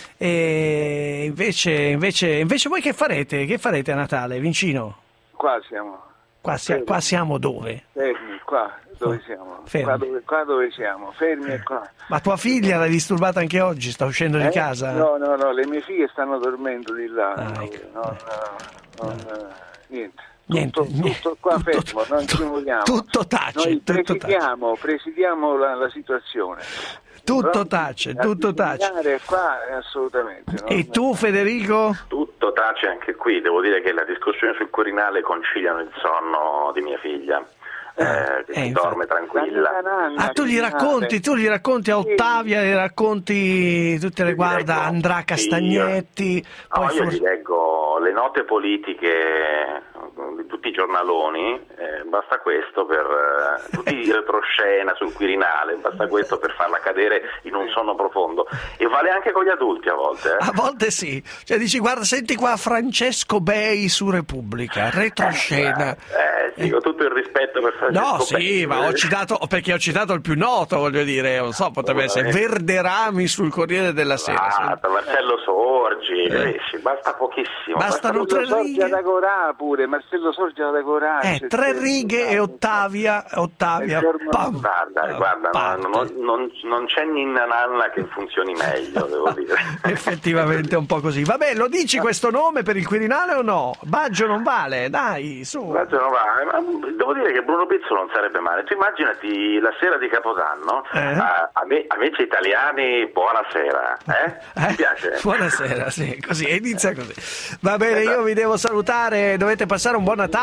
E invece, invece, invece voi che farete? Che farete a Natale, Vincino? Qua siamo. Qua, sia- qua siamo dove? Fermi, qua dove siamo? Fermi. Qua dove, qua dove siamo? Fermi e qua. Ma tua figlia l'hai disturbata anche oggi? Sta uscendo di Eh? casa? No, no, no, le mie figlie stanno dormendo di là. Ah, no, ecco. no, no, no, no, niente. Niente, tutto, niente, tutto qua tutto- fermo, non ci muoviamo. tutto tace, Noi tutto tace. presidiamo, presidiamo la, la situazione. Tutto Però tace, a tutto tace. discriminare qua è assolutamente. no? E tu, Federico? Tutto tace anche qui, devo dire che la discussione sul Quirinale conciliano il sonno di mia figlia, eh, che eh, si infatti. dorme tranquilla. Ah, tu gli racconti, tu gli racconti a Ottavia, gli racconti tutte le Io gli guarda leggo- Andrà Castagnetti, No, poi io forse- gli leggo le note politiche di tutti i giornaloni, eh, basta questo per eh, tutti i retroscena sul Quirinale, basta questo per farla cadere in un sonno profondo, e vale anche con gli adulti a volte. Eh. a volte sì, cioè dici guarda senti qua Francesco Bei su Repubblica, retroscena. Eh, sì, con tutto il rispetto per Francesco No, sì, Bei. ma ho citato perché ho citato il più noto, voglio dire, non so, potrebbe essere Verderami sul Corriere della Sera. sì. Ah, Marcello Sorgi, capisci? Basta pochissimo. Bastano tre Sorgia righe. da Corà pure, Marcello Sorgia da Corà. Eh, c'è- tre c'è- righe e Ottavia, Ottavia, È fermo- pam. Guarda, guarda, parte. non, non, non c'è Ninna Nanna che funzioni meglio, devo dire. Effettivamente è un po' così. Vabbè, lo dici questo nome per il Quirinale o no? Baggio non vale, dai, su. Guarda, non va. Ma devo dire che Bruno Pizzolo non sarebbe male. Tu immaginati la sera di Capodanno, Eh? a- ame- amici italiani, buonasera. Eh? Ti piace? Buonasera, sì, così, inizia così. Va bene, io vi devo salutare, dovete passare un buon Natale.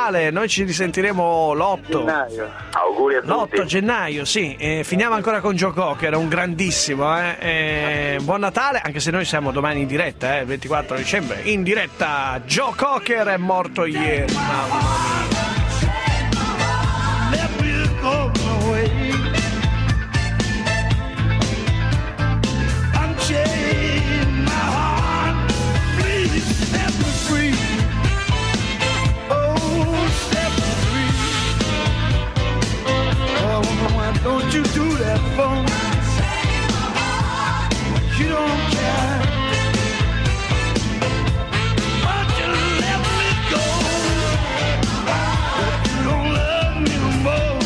Natale, noi ci risentiremo l'otto gennaio. Auguri a tutti. l'otto gennaio, sì, eh, finiamo ancora con Joe Cocker, era un grandissimo, eh. Eh, buon Natale, anche se noi siamo domani in diretta, eh, ventiquattro dicembre, in diretta. Joe Cocker è morto ieri, mamma mia. Let me go away. Unchain my heart, please set me free. Oh, set me free. Oh, why don't you do that for me? You don't care. But you let me go. But you don't love me no more.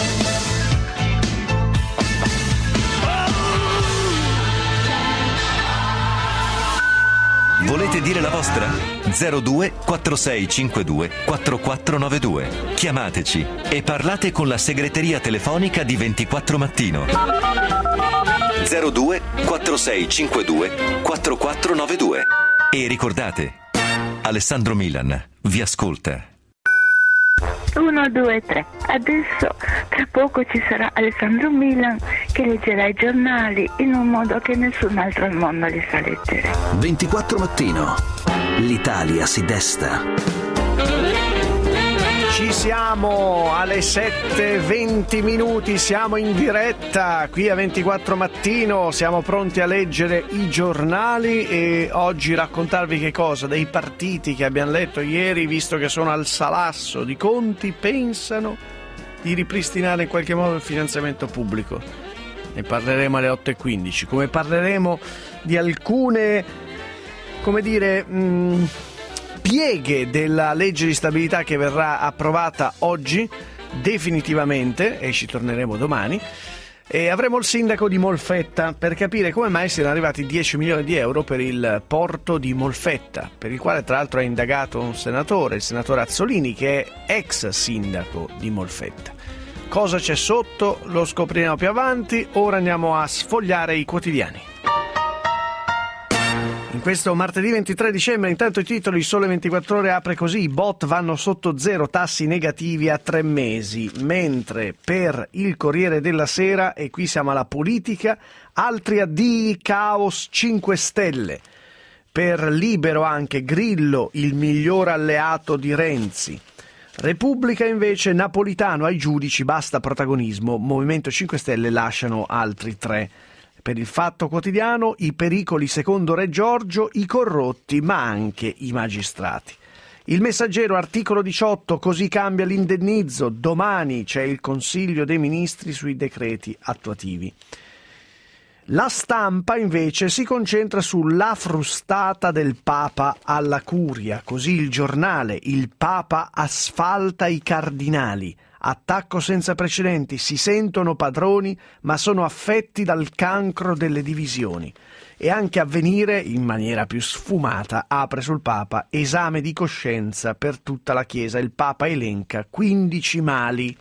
Volete dire la vostra? zero due quattro sei cinque due quattro quattro nove due. Chiamateci e parlate con la segreteria telefonica di ventiquattro Mattino. zero due quattro sei cinque due quattro quattro nove due. E ricordate, Alessandro Milan vi ascolta. uno, due, tre. Adesso tra poco ci sarà Alessandro Milan che leggerà i giornali in un modo che nessun altro al mondo li sa leggere. ventiquattro Mattino. L'Italia si desta. Ci siamo alle sette e venti minuti, siamo in diretta qui a ventiquattro Mattino, siamo pronti a leggere i giornali e oggi raccontarvi che cosa? Dei partiti che abbiamo letto ieri, visto che sono al salasso di conti, pensano di ripristinare in qualche modo il finanziamento pubblico. Ne parleremo alle otto e quindici, come parleremo di alcune, come dire... Mh, pieghe della legge di stabilità che verrà approvata oggi definitivamente, e ci torneremo domani, e avremo il sindaco di Molfetta per capire come mai siano arrivati dieci milioni di euro per il porto di Molfetta, per il quale tra l'altro è indagato un senatore, il senatore Azzolini, che è ex sindaco di Molfetta. Cosa c'è sotto lo scopriremo più avanti, ora andiamo a sfogliare i quotidiani. In questo martedì ventitré dicembre, intanto i titoli: Sole ventiquattro Ore apre così: i bot vanno sotto zero, tassi negativi a tre mesi, mentre per il Corriere della Sera, e qui siamo alla politica, altri addii, caos cinque Stelle. Per Libero anche Grillo, il miglior alleato di Renzi. Repubblica invece, Napolitano ai giudici, basta protagonismo, Movimento cinque Stelle lasciano altri tre. Per il Fatto Quotidiano, i pericoli secondo Re Giorgio, i corrotti ma anche i magistrati. Il Messaggero, articolo diciotto, così cambia l'indennizzo, domani c'è il Consiglio dei Ministri sui decreti attuativi. La Stampa invece si concentra sulla frustata del Papa alla Curia, così il Giornale: il Papa asfalta i cardinali. Attacco senza precedenti, si sentono padroni ma sono affetti dal cancro delle divisioni. E anche Avvenire, in maniera più sfumata, apre sul Papa: esame di coscienza per tutta la Chiesa, il Papa elenca quindici mali.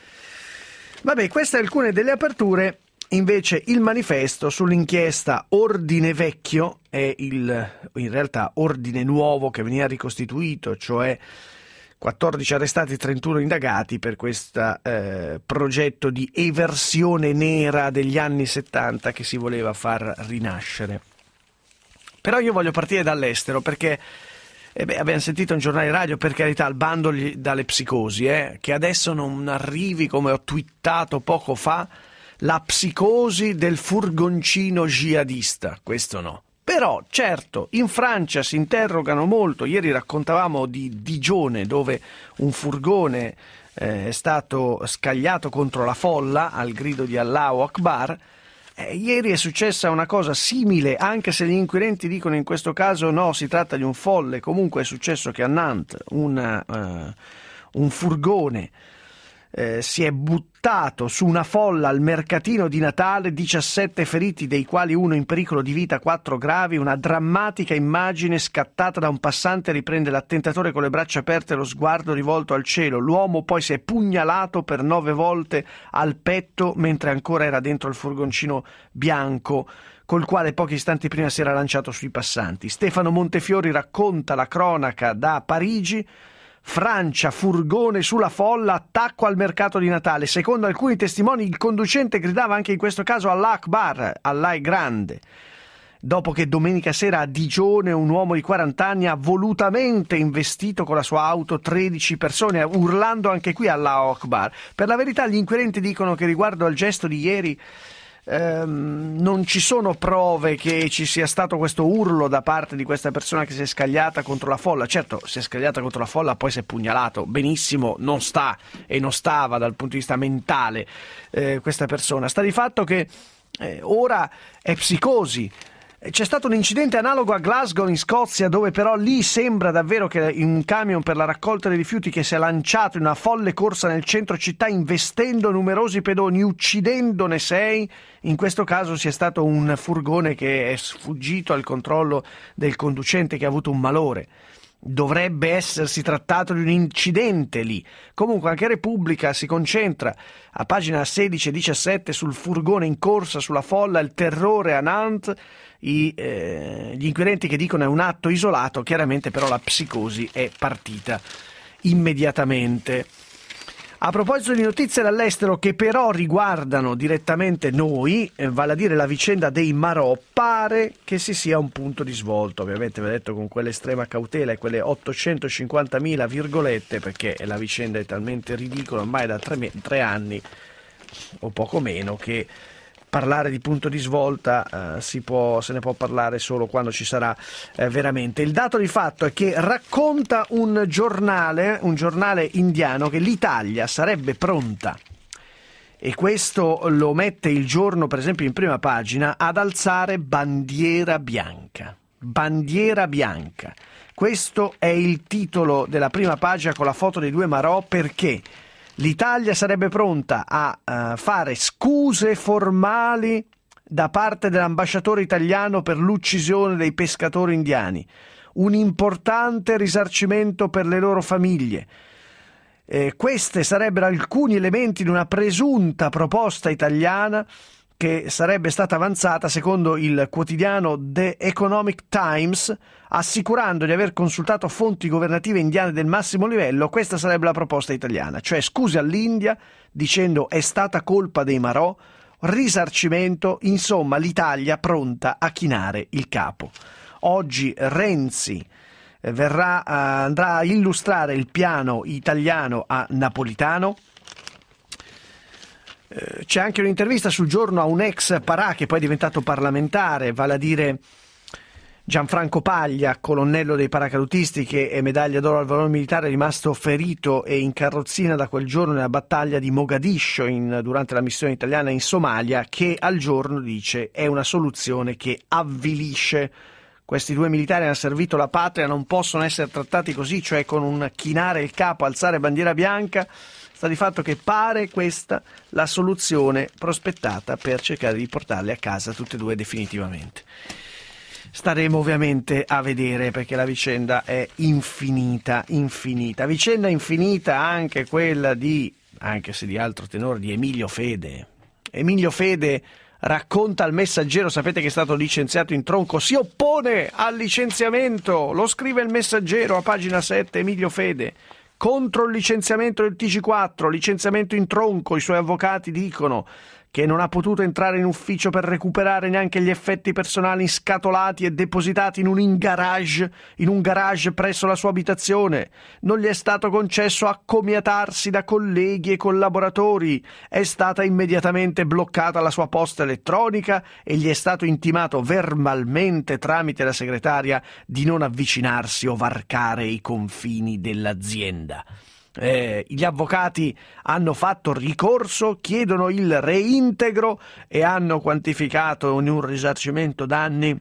Vabbè, queste alcune delle aperture. Invece il Manifesto, sull'inchiesta Ordine Vecchio, è il, in realtà Ordine Nuovo che veniva ricostituito, cioè quattordici arrestati, trentuno indagati per questo eh, progetto di eversione nera degli anni settanta che si voleva far rinascere. Però io voglio partire dall'estero perché eh beh, abbiamo sentito un giornale radio, per carità, al bando dalle psicosi, eh, che adesso non arrivi, come ho twittato poco fa, la psicosi del furgoncino jihadista, questo no. Però, certo, in Francia si interrogano molto. Ieri raccontavamo di Digione, dove un furgone eh, è stato scagliato contro la folla al grido di Allahu Akbar. Eh, ieri è successa una cosa simile, anche se gli inquirenti dicono in questo caso no, si tratta di un folle. Comunque è successo che a Nantes una, uh, un furgone Eh, si è buttato su una folla al mercatino di Natale, diciassette feriti, dei quali uno in pericolo di vita, quattro gravi. Una drammatica immagine scattata da un passante riprende l'attentatore con le braccia aperte e lo sguardo rivolto al cielo. L'uomo poi si è pugnalato per nove volte al petto mentre ancora era dentro il furgoncino bianco col quale pochi istanti prima si era lanciato sui passanti. Stefano Montefiori racconta la cronaca da Parigi. Francia, furgone sulla folla, attacco al mercato di Natale. Secondo alcuni testimoni il conducente gridava anche in questo caso Allah Akbar, Allah è grande. Dopo che domenica sera a Digione un uomo di quaranta anni ha volutamente investito con la sua auto tredici persone, urlando anche qui Allah Akbar. Per la verità gli inquirenti dicono che riguardo al gesto di ieri ehm, non ci sono prove che ci sia stato questo urlo da parte di questa persona che si è scagliata contro la folla. Certo, si è scagliata contro la folla, poi si è pugnalato. Benissimo, non sta e non stava dal punto di vista mentale eh, questa persona. Sta di fatto che eh, ora è psicosi. C'è stato un incidente analogo a Glasgow in Scozia, dove però lì sembra davvero che un camion per la raccolta dei rifiuti che si è lanciato in una folle corsa nel centro città investendo numerosi pedoni, uccidendone sei. In questo caso sia stato un furgone che è sfuggito al controllo del conducente, che ha avuto un malore. Dovrebbe essersi trattato di un incidente lì. Comunque anche Repubblica si concentra a pagina sedici e diciassette sul furgone in corsa sulla folla, il terrore a Nantes, i, eh, gli inquirenti che dicono è un atto isolato. Chiaramente però la psicosi è partita immediatamente. A proposito di notizie dall'estero che però riguardano direttamente noi, eh, vale a dire la vicenda dei Marò, pare che si sia un punto di svolta. Ovviamente vi ho detto con quell'estrema cautela e quelle ottocentocinquantamila virgolette, perché la vicenda è talmente ridicola ormai da tre, tre anni o poco meno, che parlare di punto di svolta eh, si può, se ne può parlare solo quando ci sarà eh, veramente. Il dato di fatto è che racconta un giornale, un giornale indiano, che l'Italia sarebbe pronta, e questo lo mette Il Giorno per esempio in prima pagina, ad alzare bandiera bianca. Bandiera bianca. Questo è il titolo della prima pagina con la foto dei due Marò, perché l'Italia sarebbe pronta a uh, fare scuse formali da parte dell'ambasciatore italiano per l'uccisione dei pescatori indiani, un importante risarcimento per le loro famiglie. Eh, queste sarebbero alcuni elementi di una presunta proposta italiana che sarebbe stata avanzata secondo il quotidiano The Economic Times, assicurando di aver consultato fonti governative indiane del massimo livello. Questa sarebbe la proposta italiana, cioè scuse all'India dicendo è stata colpa dei Marò, risarcimento, insomma l'Italia pronta a chinare il capo. Oggi Renzi verrà, andrà a illustrare il piano italiano a Napolitano. C'è anche un'intervista sul Giorno a un ex parà che poi è diventato parlamentare, vale a dire Gianfranco Paglia, colonnello dei paracadutisti che è medaglia d'oro al valore militare, è rimasto ferito e in carrozzina da quel giorno nella battaglia di Mogadiscio in, durante la missione italiana in Somalia, che al Giorno dice è una soluzione che avvilisce. Questi due militari hanno servito la patria, non possono essere trattati così, cioè con un chinare il capo, alzare bandiera bianca. Sta di fatto che pare questa la soluzione prospettata per cercare di portarli a casa tutte e due definitivamente. Staremo ovviamente a vedere, perché la vicenda è infinita, infinita. Vicenda infinita anche quella di, anche se di altro tenore, di Emilio Fede. Emilio Fede racconta al Messaggero, sapete che è stato licenziato in tronco, si oppone al licenziamento, lo scrive il Messaggero a pagina sette, Emilio Fede. Contro il licenziamento del T G quattro, licenziamento in tronco, i suoi avvocati dicono che non ha potuto entrare in ufficio per recuperare neanche gli effetti personali scatolati e depositati in un, in garage, in un garage presso la sua abitazione. Non gli è stato concesso accomiatarsi da colleghi e collaboratori. È stata immediatamente bloccata la sua posta elettronica e gli è stato intimato verbalmente tramite la segretaria di non avvicinarsi o varcare i confini dell'azienda. Eh, gli avvocati hanno fatto ricorso, chiedono il reintegro e hanno quantificato in un risarcimento danni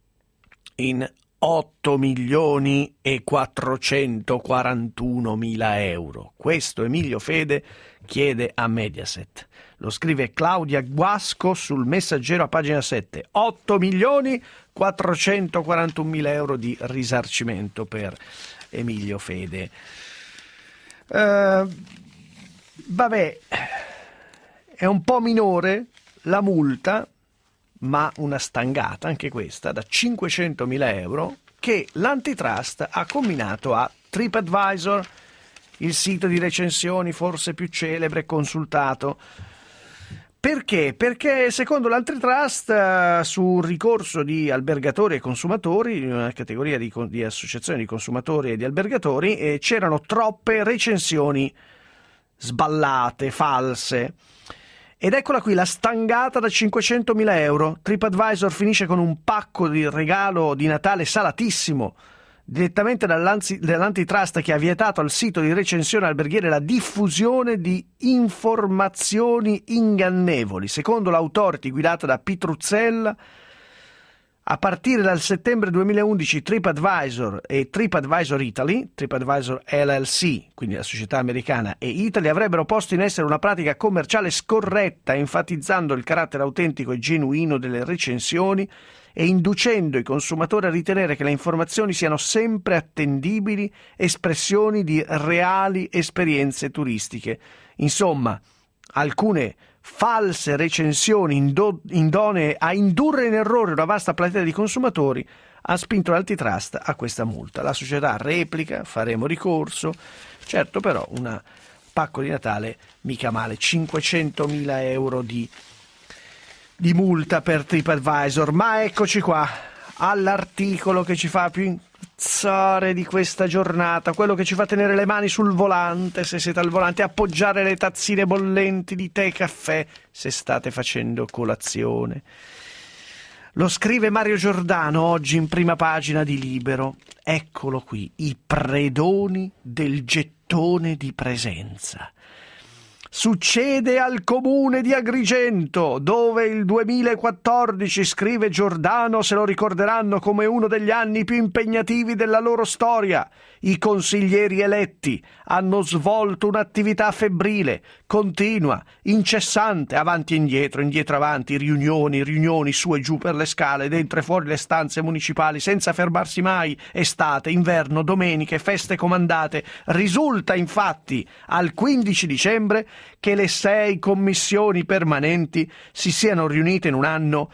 in otto milioni e quattrocentoquarantuno mila euro. Questo Emilio Fede chiede a Mediaset. Lo scrive Claudia Guasco sul Messaggero a pagina sette. otto milioni quattrocentoquarantuno mila euro di risarcimento per Emilio Fede. Uh, vabbè, è un po' minore la multa, ma una stangata anche questa da cinquecentomila euro che l'antitrust ha comminato a TripAdvisor. il sito di recensioni forse più celebre e consultato. Perché? Perché secondo l'Antitrust uh, sul ricorso di albergatori e consumatori, una categoria di, di associazioni di consumatori e di albergatori, eh, c'erano troppe recensioni sballate, false. Ed eccola qui la stangata da cinquecentomila euro. TripAdvisor finisce con un pacco di regalo di Natale salatissimo direttamente dall'Antitrust, che ha vietato al sito di recensione alberghiere la diffusione di informazioni ingannevoli. Secondo l'Authority guidata da Pitruzzella, a partire dal settembre duemilaundici TripAdvisor e TripAdvisor Italy, TripAdvisor L L C, quindi la società americana, e Italy avrebbero posto in essere una pratica commerciale scorretta, enfatizzando il carattere autentico e genuino delle recensioni e inducendo i consumatori a ritenere che le informazioni siano sempre attendibili espressioni di reali esperienze turistiche. Insomma, alcune false recensioni indo- idonee a indurre in errore una vasta platea di consumatori ha spinto l'Antitrust a questa multa. La società replica, faremo ricorso, certo, però un pacco di Natale mica male, cinquecentomila euro di di multa per TripAdvisor. Ma eccoci qua all'articolo che ci fa più incazzare di questa giornata, quello che ci fa tenere le mani sul volante se siete al volante, appoggiare le tazzine bollenti di tè e caffè se state facendo colazione. Lo scrive Mario Giordano oggi in prima pagina di Libero. Eccolo qui, i predoni del gettone di presenza. Succede al comune di Agrigento, dove il duemilaquattordici, scrive Giordano, se lo ricorderanno come uno degli anni più impegnativi della loro storia. I consiglieri eletti hanno svolto un'attività febbrile, continua, incessante, avanti e indietro, indietro avanti, riunioni, riunioni, su e giù per le scale, dentro e fuori le stanze municipali, senza fermarsi mai, estate, inverno, domeniche, feste comandate. Risulta infatti al quindici dicembre che le sei commissioni permanenti si siano riunite in un anno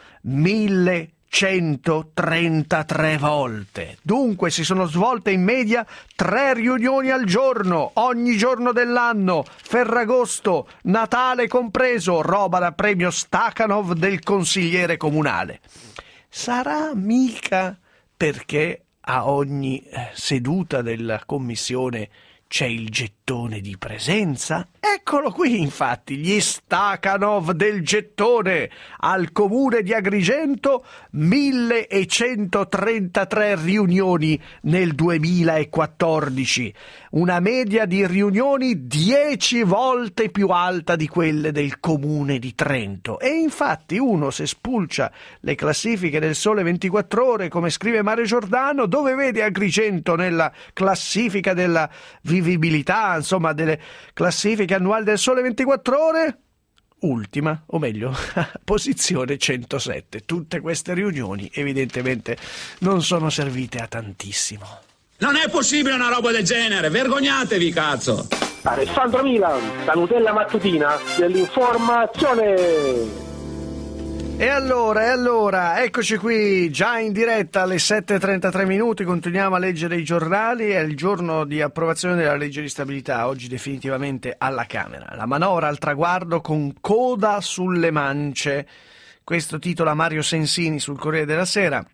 millecentotrentatré volte. Dunque si sono svolte in media tre riunioni al giorno, ogni giorno dell'anno, Ferragosto, Natale compreso, roba da premio Stakhanov del consigliere comunale. Sarà mica perché a ogni seduta della commissione c'è il gettone di presenza? Eccolo qui, infatti, gli Stakhanov del gettone. Al comune di Agrigento, millecentotrentatré riunioni nel duemilaquattordici. Una media di riunioni dieci volte più alta di quelle del comune di Trento. E infatti uno, se spulcia le classifiche del Sole ventiquattro Ore, come scrive Mario Giordano, dove vede Agrigento nella classifica della vivibilità, insomma delle classifiche annuali del Sole ventiquattro Ore? Ultima, o meglio, posizione centosette. Tutte queste riunioni evidentemente non sono servite a tantissimo. Non è possibile una roba del genere, vergognatevi, cazzo! Alessandro Milan, la Nutella mattutina dell'informazione. E allora, e allora, eccoci qui, già in diretta alle sette e trentatré minuti, continuiamo a leggere i giornali. È il giorno di approvazione della legge di stabilità, oggi definitivamente alla Camera. La manovra al traguardo con coda sulle mance. Questo titola Mario Sensini sul Corriere della Sera.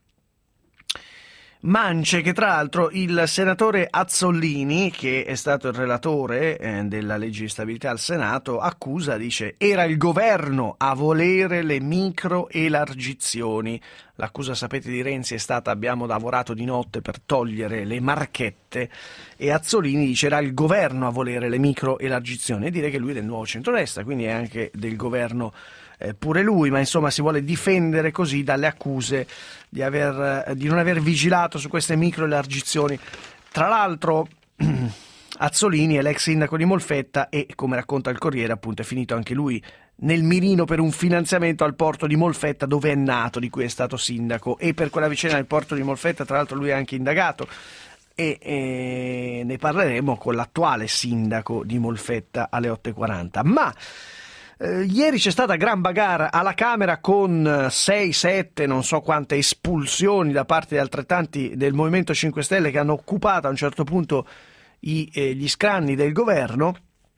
Mance che tra l'altro il senatore Azzollini, che è stato il relatore eh, della legge di stabilità al Senato, accusa, dice, era il governo a volere le microelargizioni. L'accusa, sapete, di Renzi è stata: abbiamo lavorato di notte per togliere le marchette, e Azzollini dice era il governo a volere le microelargizioni, e dire che lui è del nuovo centrodestra, quindi è anche del governo eh, pure lui, ma insomma si vuole difendere così dalle accuse di, aver, di non aver vigilato su queste microelargizioni. Tra l'altro Azzollini è l'ex sindaco di Molfetta e, come racconta il Corriere, appunto è finito anche lui nel mirino per un finanziamento al porto di Molfetta, dove è nato, di cui è stato sindaco, e per quella vicenda del porto di Molfetta tra l'altro lui è anche indagato, e, e ne parleremo con l'attuale sindaco di Molfetta alle otto e quaranta. Ma eh, ieri c'è stata gran bagarre alla Camera con sei sette, non so quante espulsioni da parte di altrettanti del Movimento cinque Stelle, che hanno occupato a un certo punto i, eh, gli scranni del governo.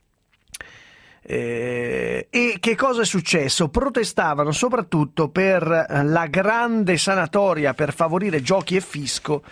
Eh, e che cosa è successo? Protestavano soprattutto per la grande sanatoria per favorire giochi e fisco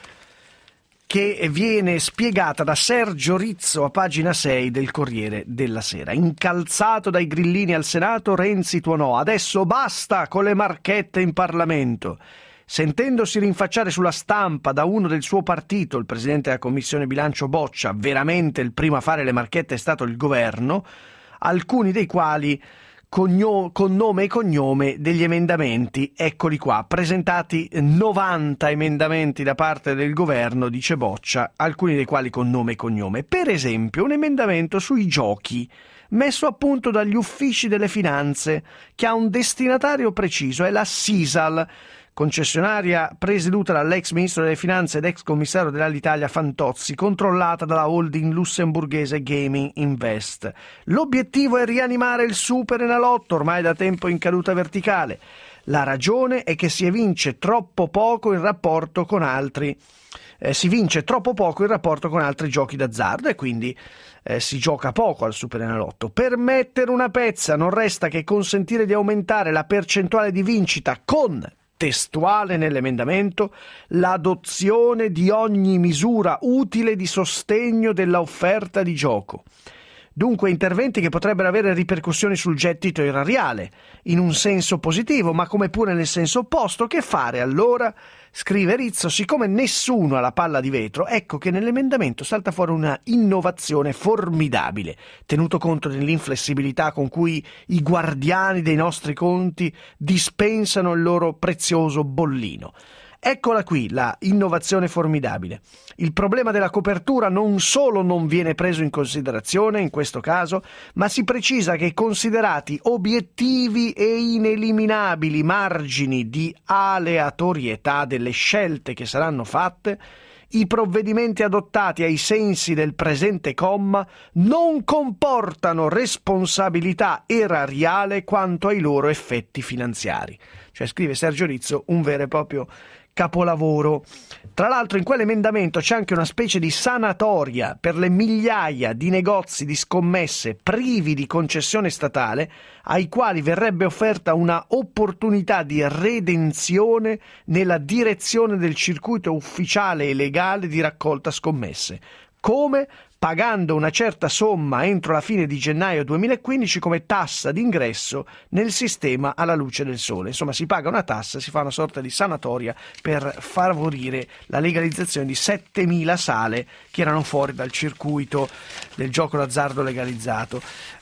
che viene spiegata da Sergio Rizzo a pagina sei del Corriere della Sera. Incalzato dai grillini al Senato, Renzi tuonò: adesso basta con le marchette in Parlamento. Sentendosi rinfacciare sulla stampa da uno del suo partito, il presidente della Commissione Bilancio Boccia, veramente il primo a fare le marchette è stato il governo, alcuni dei quali cogno- con nome e cognome degli emendamenti, eccoli qua, presentati novanta emendamenti da parte del governo, dice Boccia, alcuni dei quali con nome e cognome. Per esempio un emendamento sui giochi, messo a punto dagli uffici delle finanze, che ha un destinatario preciso, è la Sisal, concessionaria presieduta dall'ex ministro delle finanze ed ex commissario dell'Alitalia Fantozzi, controllata dalla holding lussemburghese Gaming Invest. L'obiettivo è rianimare il Super Enalotto, ormai da tempo in caduta verticale. La ragione è che si evince troppo poco in rapporto con altri eh, si vince troppo poco in rapporto con altri giochi d'azzardo e quindi eh, si gioca poco al Super Enalotto. Per mettere una pezza non resta che consentire di aumentare la percentuale di vincita con, testuale nell'emendamento, l'adozione di ogni misura utile di sostegno della offerta di gioco. Dunque interventi che potrebbero avere ripercussioni sul gettito erariale, in un senso positivo, ma come pure nel senso opposto. Che fare allora? Scrive Rizzo, siccome nessuno ha la palla di vetro, ecco che nell'emendamento salta fuori una innovazione formidabile, tenuto conto dell'inflessibilità con cui i guardiani dei nostri conti dispensano il loro prezioso bollino. Eccola qui la innovazione formidabile. Il problema della copertura non solo non viene preso in considerazione in questo caso, ma si precisa che considerati obiettivi e ineliminabili margini di aleatorietà delle scelte che saranno fatte, i provvedimenti adottati ai sensi del presente comma non comportano responsabilità erariale quanto ai loro effetti finanziari. Cioè, scrive Sergio Rizzo, un vero e proprio capolavoro. Tra l'altro in quell'emendamento c'è anche una specie di sanatoria per le migliaia di negozi di scommesse privi di concessione statale ai quali verrebbe offerta una opportunità di redenzione nella direzione del circuito ufficiale e legale di raccolta scommesse. Come? Pagando una certa somma entro la fine di gennaio duemilaquindici come tassa d'ingresso nel sistema alla luce del sole. Insomma, si paga una tassa, si fa una sorta di sanatoria per favorire la legalizzazione di settemila sale che erano fuori dal circuito del gioco d'azzardo legalizzato.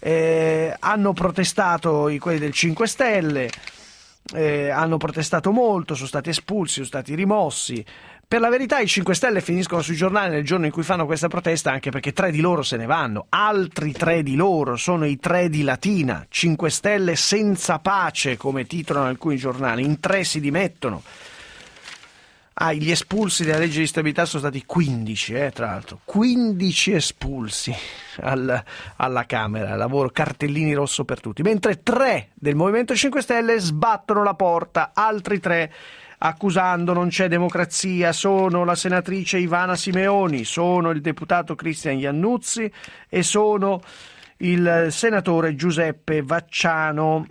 Eh, hanno protestato i, quelli del cinque Stelle, eh, hanno protestato molto, sono stati espulsi, sono stati rimossi. Per la verità i cinque Stelle finiscono sui giornali nel giorno in cui fanno questa protesta, anche perché tre di loro se ne vanno. Altri tre di loro sono i tre di Latina, cinque Stelle senza pace, come titolano alcuni giornali. In tre si dimettono. Ah, gli espulsi della legge di stabilità sono stati quindici, eh, tra l'altro. quindici espulsi al, alla Camera, lavoro, cartellini rosso per tutti. Mentre tre del Movimento cinque Stelle sbattono la porta, altri tre accusando non c'è democrazia, sono la senatrice Ivana Simeoni, sono il deputato Cristian Iannuzzi e sono il senatore Giuseppe Vacciano.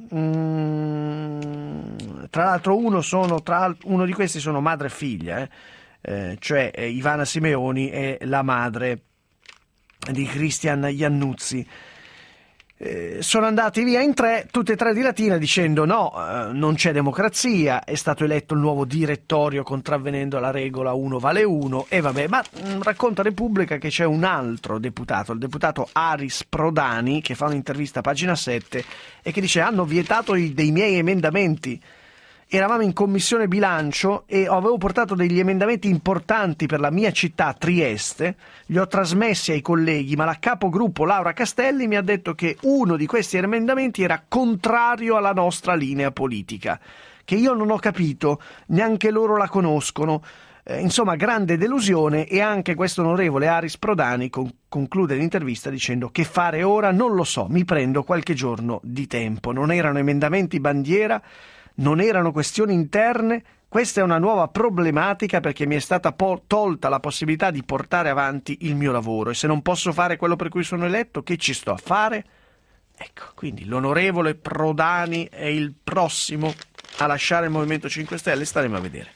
Mm, tra l'altro uno, sono, tra, uno di questi sono madre e figlia, eh? Eh, cioè eh, Ivana Simeoni è la madre di Cristian Iannuzzi. Eh, sono andati via in tre, tutti e tre di Latina, dicendo no, eh, non c'è democrazia, è stato eletto il nuovo direttorio contravvenendo alla regola uno vale uno e vabbè, ma mh, racconta Repubblica che c'è un altro deputato, il deputato Aris Prodani, che fa un'intervista a pagina sette e che dice hanno vietato i, dei miei emendamenti. Eravamo in commissione bilancio e avevo portato degli emendamenti importanti per la mia città, Trieste, li ho trasmessi ai colleghi, ma la capogruppo Laura Castelli mi ha detto che uno di questi emendamenti era contrario alla nostra linea politica, che io non ho capito, neanche loro la conoscono. Eh, insomma, grande delusione, e anche questo onorevole Aris Prodani con- conclude l'intervista dicendo che fare ora non lo so, mi prendo qualche giorno di tempo. Non erano emendamenti bandiera, non erano questioni interne, Questa è una nuova problematica perché mi è stata po- tolta la possibilità di portare avanti il mio lavoro, e se non posso fare quello per cui sono eletto, che ci sto a fare? Ecco, quindi l'onorevole Prodani è il prossimo a lasciare il Movimento cinque Stelle, staremo a vedere.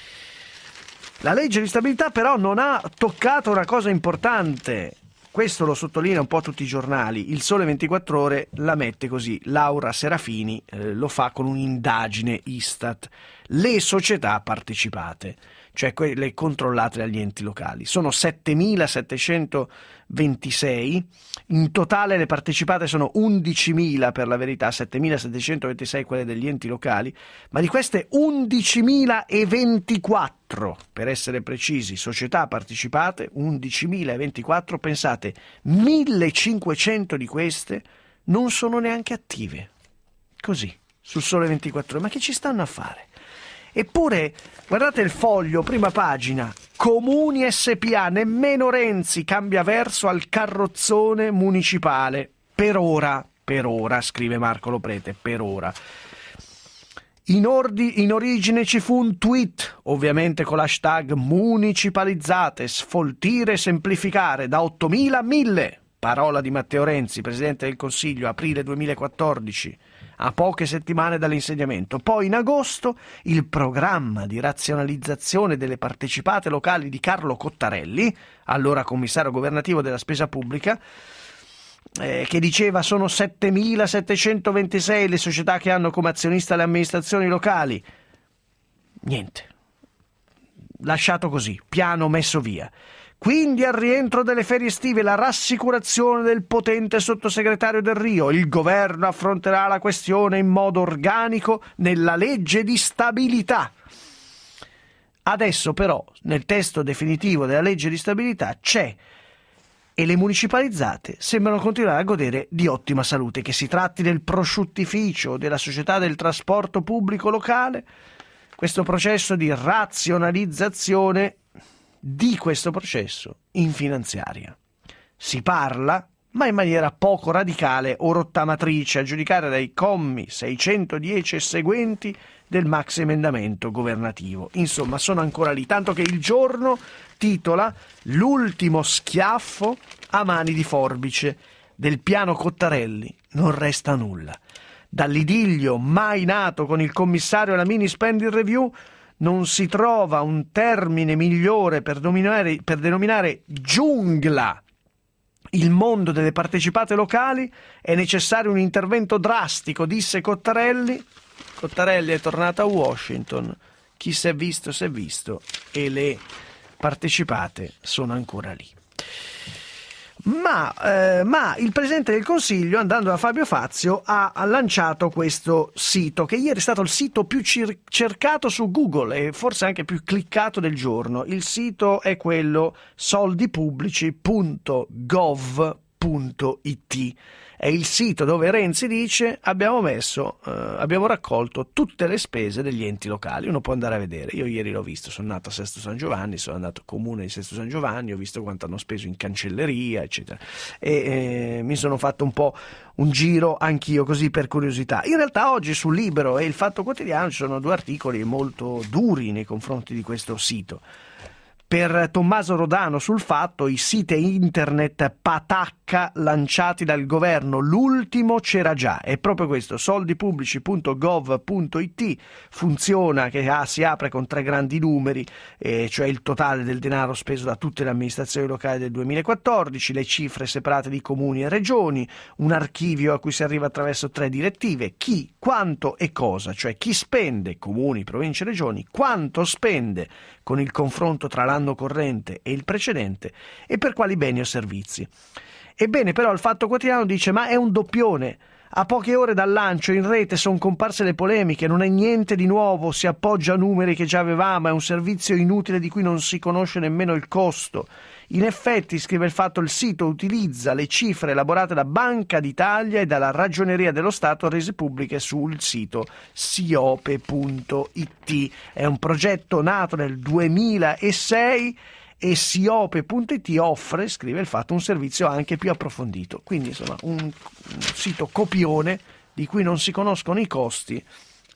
La legge di stabilità però non ha toccato una cosa importante. Questo lo sottolinea un po' tutti i giornali. Il Sole ventiquattro Ore la mette così. Laura Serafini eh, lo fa con un'indagine Istat. Le società partecipate, cioè quelle controllate dagli enti locali, sono settemilasettecentoventisei. In totale le partecipate sono undicimila, per la verità, settemilasettecentoventisei quelle degli enti locali, ma di queste undicimilaventiquattro, per essere precisi, società partecipate, undicimilaventiquattro, pensate, millecinquecento di queste non sono neanche attive. Così, sul Sole ventiquattro Ore, ma che ci stanno a fare? Eppure, guardate il Foglio, prima pagina, Comuni S P A, nemmeno Renzi cambia verso al carrozzone municipale. Per ora, per ora, scrive Marco Loprete, per ora. In, ordi, in origine ci fu un tweet, ovviamente con l'hashtag municipalizzate, sfoltire e semplificare, da ottomila a mille. Parola di Matteo Renzi, Presidente del Consiglio, aprile duemilaquattordici, a poche settimane dall'insediamento. Poi in agosto il programma di razionalizzazione delle partecipate locali di Carlo Cottarelli, allora commissario governativo della spesa pubblica, eh, che diceva sono settemilasettecentoventisei le società che hanno come azionista le amministrazioni locali. Niente. Lasciato così, piano messo via. Quindi al rientro delle ferie estive la rassicurazione del potente sottosegretario Del Rio, il governo affronterà la questione in modo organico nella legge di stabilità. Adesso però nel testo definitivo della legge di stabilità c'è, e le municipalizzate sembrano continuare a godere di ottima salute, che si tratti del prosciuttificio o della società del trasporto pubblico locale. Questo processo di razionalizzazione di questo processo in finanziaria. Si parla, ma in maniera poco radicale o rottamatrice, a giudicare dai commi seicentodieci e seguenti del maxi emendamento governativo. Insomma, sono ancora lì, tanto che Il Giorno titola l'ultimo schiaffo a mani di forbice del piano Cottarelli. Non resta nulla. Dall'idillio mai nato con il commissario alla mini spending review non si trova un termine migliore per denominare, per denominare giungla il mondo delle partecipate locali. È necessario un intervento drastico, disse Cottarelli. Cottarelli è tornato a Washington, chi si è visto si è visto, e le partecipate sono ancora lì. Ma, eh, ma il Presidente del Consiglio, andando da Fabio Fazio, ha, ha lanciato questo sito, che ieri è stato il sito più cir- cercato su Google e forse anche più cliccato del giorno. Il sito è quello soldipubblici punto gov punto it. È il sito dove Renzi dice abbiamo messo, eh, abbiamo raccolto tutte le spese degli enti locali. Uno può andare a vedere. Io ieri l'ho visto, sono nato a Sesto San Giovanni, sono andato al comune di Sesto San Giovanni, ho visto quanto hanno speso in cancelleria, eccetera. E eh, mi sono fatto un po' un giro anch'io così per curiosità. In realtà oggi su Libero e Il Fatto Quotidiano ci sono due articoli molto duri nei confronti di questo sito. Per Tommaso Rodano sul Fatto, i siti internet patacca lanciati dal governo, l'ultimo c'era già, è proprio questo, soldipubblici punto gov punto it, funziona che ah, si apre con tre grandi numeri, eh, cioè il totale del denaro speso da tutte le amministrazioni locali del duemilaquattordici, le cifre separate di comuni e regioni, un archivio a cui si arriva attraverso tre direttive, chi, quanto e cosa, cioè chi spende, comuni, province e regioni, quanto spende con il confronto tra l'anno corrente e il precedente e per quali beni o servizi. Ebbene, però, il Fatto Quotidiano dice ma è un doppione. A poche ore dal lancio in rete sono comparse le polemiche, non è niente di nuovo, si appoggia a numeri che già avevamo, è un servizio inutile di cui non si conosce nemmeno il costo. In effetti, scrive il Fatto, il sito utilizza le cifre elaborate da Banca d'Italia e dalla Ragioneria dello Stato rese pubbliche sul sito siope punto it. È un progetto nato nel duemilasei e siope punto it offre, scrive il Fatto, un servizio anche più approfondito. Quindi, insomma, un, un sito copione di cui non si conoscono i costi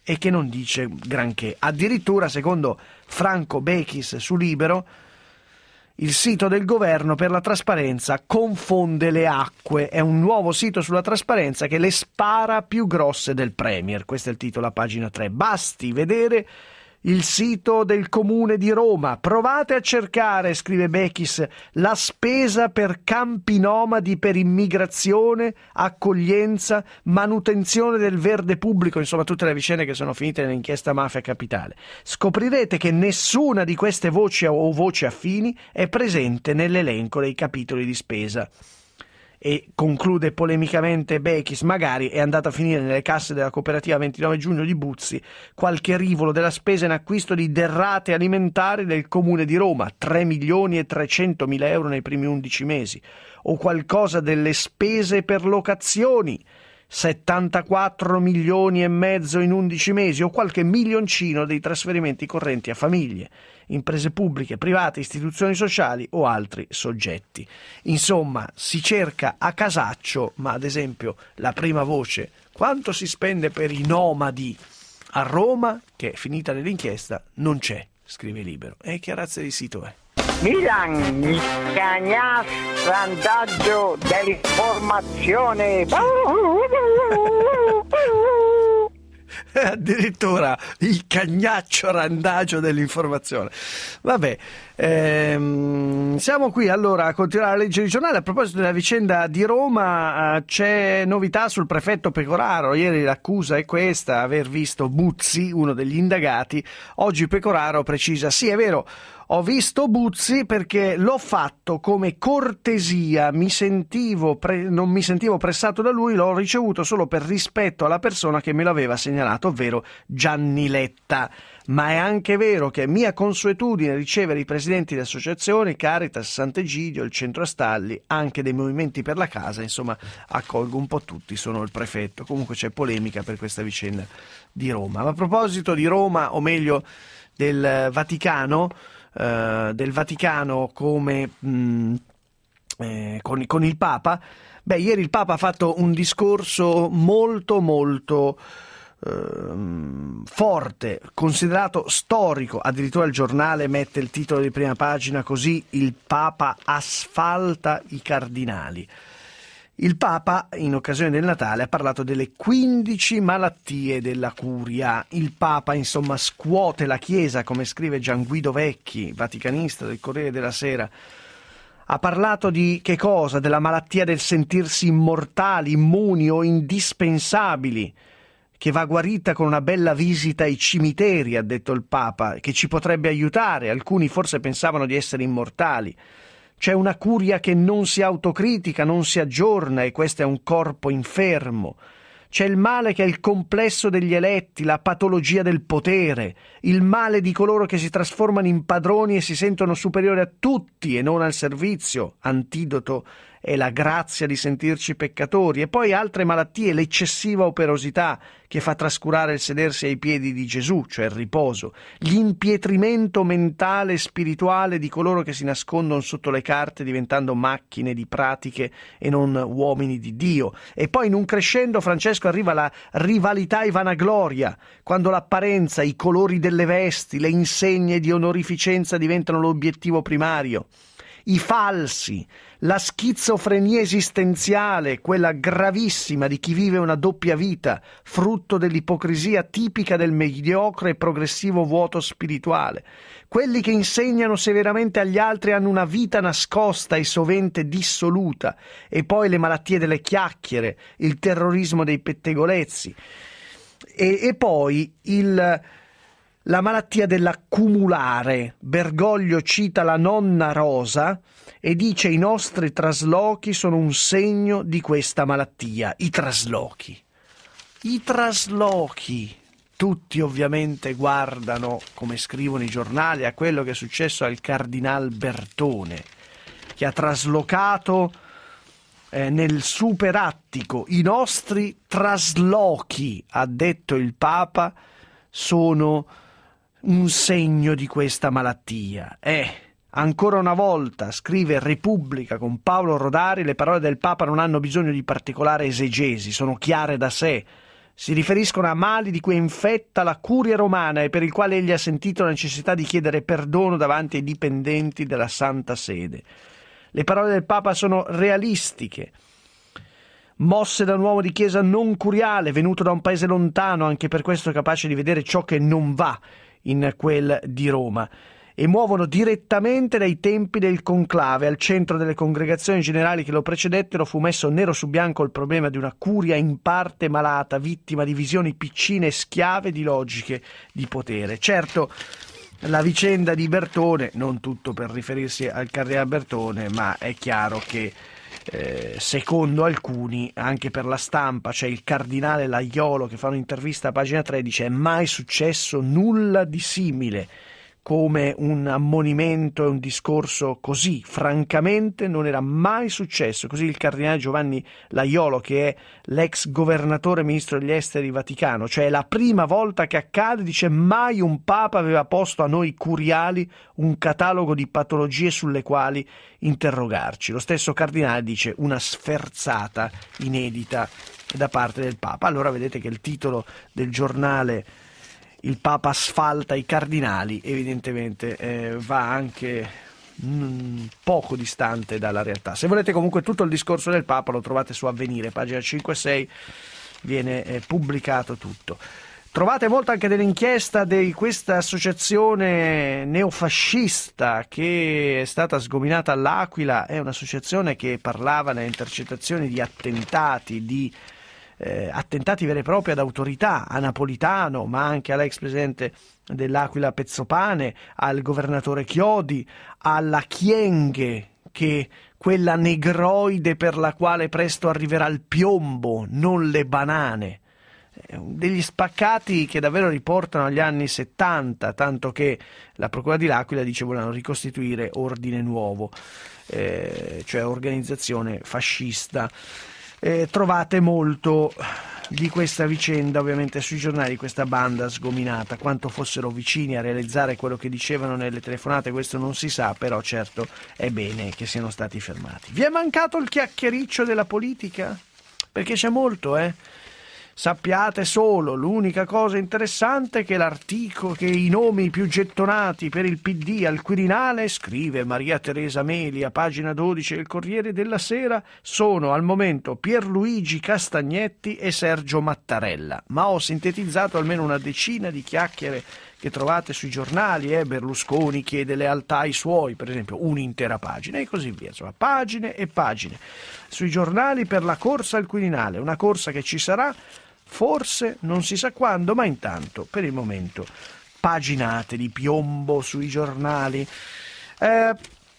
e che non dice granché. Addirittura, secondo Franco Bechis su Libero, il sito del governo per la trasparenza confonde le acque. È un nuovo sito sulla trasparenza che le spara più grosse del Premier. Questo è il titolo a pagina tre. Basti vedere il sito del Comune di Roma. Provate a cercare, scrive Bechis, la spesa per campi nomadi per immigrazione, accoglienza, manutenzione del verde pubblico, insomma tutte le vicende che sono finite nell'inchiesta Mafia Capitale. Scoprirete che nessuna di queste voci o voci affini è presente nell'elenco dei capitoli di spesa. E conclude polemicamente Bechis, magari è andato a finire nelle casse della cooperativa ventinove giugno di Buzzi qualche rivolo della spesa in acquisto di derrate alimentari del Comune di Roma, tre milioni e trecentomila euro nei primi undici mesi, o qualcosa delle spese per locazioni, settantaquattro milioni e mezzo in undici mesi, o qualche milioncino dei trasferimenti correnti a famiglie, imprese pubbliche, private, istituzioni sociali o altri soggetti. Insomma, si cerca a casaccio, ma ad esempio la prima voce, quanto si spende per i nomadi a Roma, che è finita nell'inchiesta, non c'è, scrive Libero. E che razza di sito è? Milan, il cagnastro vantaggio dell'informazione. Addirittura il cagnaccio randagio dell'informazione. Vabbè, ehm, siamo qui allora a continuare a leggere il giornale. A proposito della vicenda di Roma, eh, c'è novità sul prefetto Pecoraro. Ieri l'accusa è questa, aver visto Buzzi, uno degli indagati. Oggi Pecoraro precisa: sì, è vero, ho visto Buzzi perché l'ho fatto come cortesia, mi sentivo pre- non mi sentivo pressato da lui, l'ho ricevuto solo per rispetto alla persona che me l'aveva segnalato, ovvero Gianni Letta. Ma è anche vero che è mia consuetudine ricevere i presidenti di associazioni, Caritas, Sant'Egidio, il Centro Astalli, anche dei movimenti per la casa, insomma accolgo un po' tutti, sono il prefetto. Comunque c'è polemica per questa vicenda di Roma. Ma a proposito di Roma, o meglio del Vaticano, Uh, del Vaticano come mh, eh, con, con il Papa, beh, ieri il Papa ha fatto un discorso molto molto uh, forte, considerato storico. Addirittura il giornale mette il titolo di prima pagina così: il Papa asfalta i cardinali. Il Papa, in occasione del Natale, ha parlato delle quindici malattie della curia. Il Papa, insomma, scuote la Chiesa, come scrive Gian Guido Vecchi, vaticanista del Corriere della Sera. Ha parlato di che cosa? Della malattia del sentirsi immortali, immuni o indispensabili, che va guarita con una bella visita ai cimiteri, ha detto il Papa, che ci potrebbe aiutare. Alcuni forse pensavano di essere immortali. C'è una curia che non si autocritica, non si aggiorna, e questo è un corpo infermo. C'è il male che è il complesso degli eletti, la patologia del potere, il male di coloro che si trasformano in padroni e si sentono superiori a tutti e non al servizio. Antidoto è la grazia di sentirci peccatori. E poi altre malattie, l'eccessiva operosità che fa trascurare il sedersi ai piedi di Gesù, cioè il riposo, l'impietrimento mentale e spirituale di coloro che si nascondono sotto le carte diventando macchine di pratiche e non uomini di Dio. E poi in un crescendo, Francesco, arriva la rivalità e vanagloria, quando l'apparenza, i colori delle vesti, le insegne di onorificenza diventano l'obiettivo primario. I falsi, la schizofrenia esistenziale, quella gravissima di chi vive una doppia vita, frutto dell'ipocrisia tipica del mediocre e progressivo vuoto spirituale. Quelli che insegnano severamente agli altri hanno una vita nascosta e sovente dissoluta. E poi le malattie delle chiacchiere, il terrorismo dei pettegolezzi. E, e poi il... la malattia dell'accumulare. Bergoglio cita la nonna Rosa e dice: i nostri traslochi sono un segno di questa malattia. I traslochi. I traslochi. Tutti ovviamente guardano, come scrivono i giornali, a quello che è successo al cardinal Bertone, che ha traslocato eh, nel superattico. I nostri traslochi, ha detto il Papa, sono un segno di questa malattia. Eh, ancora una volta, scrive Repubblica con Paolo Rodari, le parole del Papa non hanno bisogno di particolare esegesi, sono chiare da sé. Si riferiscono a mali di cui è infetta la curia romana e per il quale egli ha sentito la necessità di chiedere perdono davanti ai dipendenti della Santa Sede. Le parole del Papa sono realistiche, mosse da un uomo di chiesa non curiale, venuto da un paese lontano, anche per questo capace di vedere ciò che non va in quel di Roma, e muovono direttamente dai tempi del conclave. Al centro delle congregazioni generali che lo precedettero fu messo nero su bianco il problema di una curia in parte malata, vittima di visioni piccine e schiave di logiche di potere. Certo, la vicenda di Bertone, non tutto per riferirsi al cardinale Bertone, ma è chiaro che eh, secondo alcuni, anche per la stampa, c'è il cardinale Laiolo che fa un'intervista a pagina tredici, è mai successo nulla di simile, come un ammonimento e un discorso così, francamente non era mai successo. Così il cardinale Giovanni Laiolo, che è l'ex governatore e ministro degli esteri Vaticano, cioè è la prima volta che accade, dice mai un papa aveva posto a noi curiali un catalogo di patologie sulle quali interrogarci. Lo stesso cardinale dice una sferzata inedita da parte del papa. Allora vedete che il titolo del giornale "Il Papa asfalta i cardinali" evidentemente eh, va anche mh, poco distante dalla realtà. Se volete comunque tutto il discorso del Papa lo trovate su Avvenire, pagina cinque e sei, viene eh, pubblicato tutto. Trovate molto anche dell'inchiesta di questa associazione neofascista che è stata sgominata all'Aquila. È un'associazione che parlava nelle intercettazioni di attentati, di Eh, attentati veri e propri ad autorità, a Napolitano, ma anche all'ex presidente dell'Aquila Pezzopane, al governatore Chiodi, alla Chienghe, che quella negroide per la quale presto arriverà il piombo, non le banane. Eh, degli spaccati che davvero riportano agli anni settanta, tanto che la Procura di L'Aquila dice volevano ricostituire Ordine Nuovo, eh, cioè organizzazione fascista. Eh, trovate molto di questa vicenda ovviamente sui giornali, di questa banda sgominata. Quanto fossero vicini a realizzare quello che dicevano nelle telefonate questo non si sa, però certo è bene che siano stati fermati. Vi è mancato il chiacchiericcio della politica? Perché c'è molto, eh? Sappiate solo, l'unica cosa interessante è che l'articolo, che i nomi più gettonati per il P D al Quirinale, scrive Maria Teresa Meli a pagina dodici del Corriere della Sera, sono al momento Pierluigi Castagnetti e Sergio Mattarella, ma ho sintetizzato almeno una decina di chiacchiere che trovate sui giornali. eh? Berlusconi chiede lealtà ai suoi, per esempio, un'intera pagina e così via, insomma pagine e pagine sui giornali per la corsa al Quirinale, una corsa che ci sarà forse non si sa quando, ma intanto per il momento paginate di piombo sui giornali. Eh,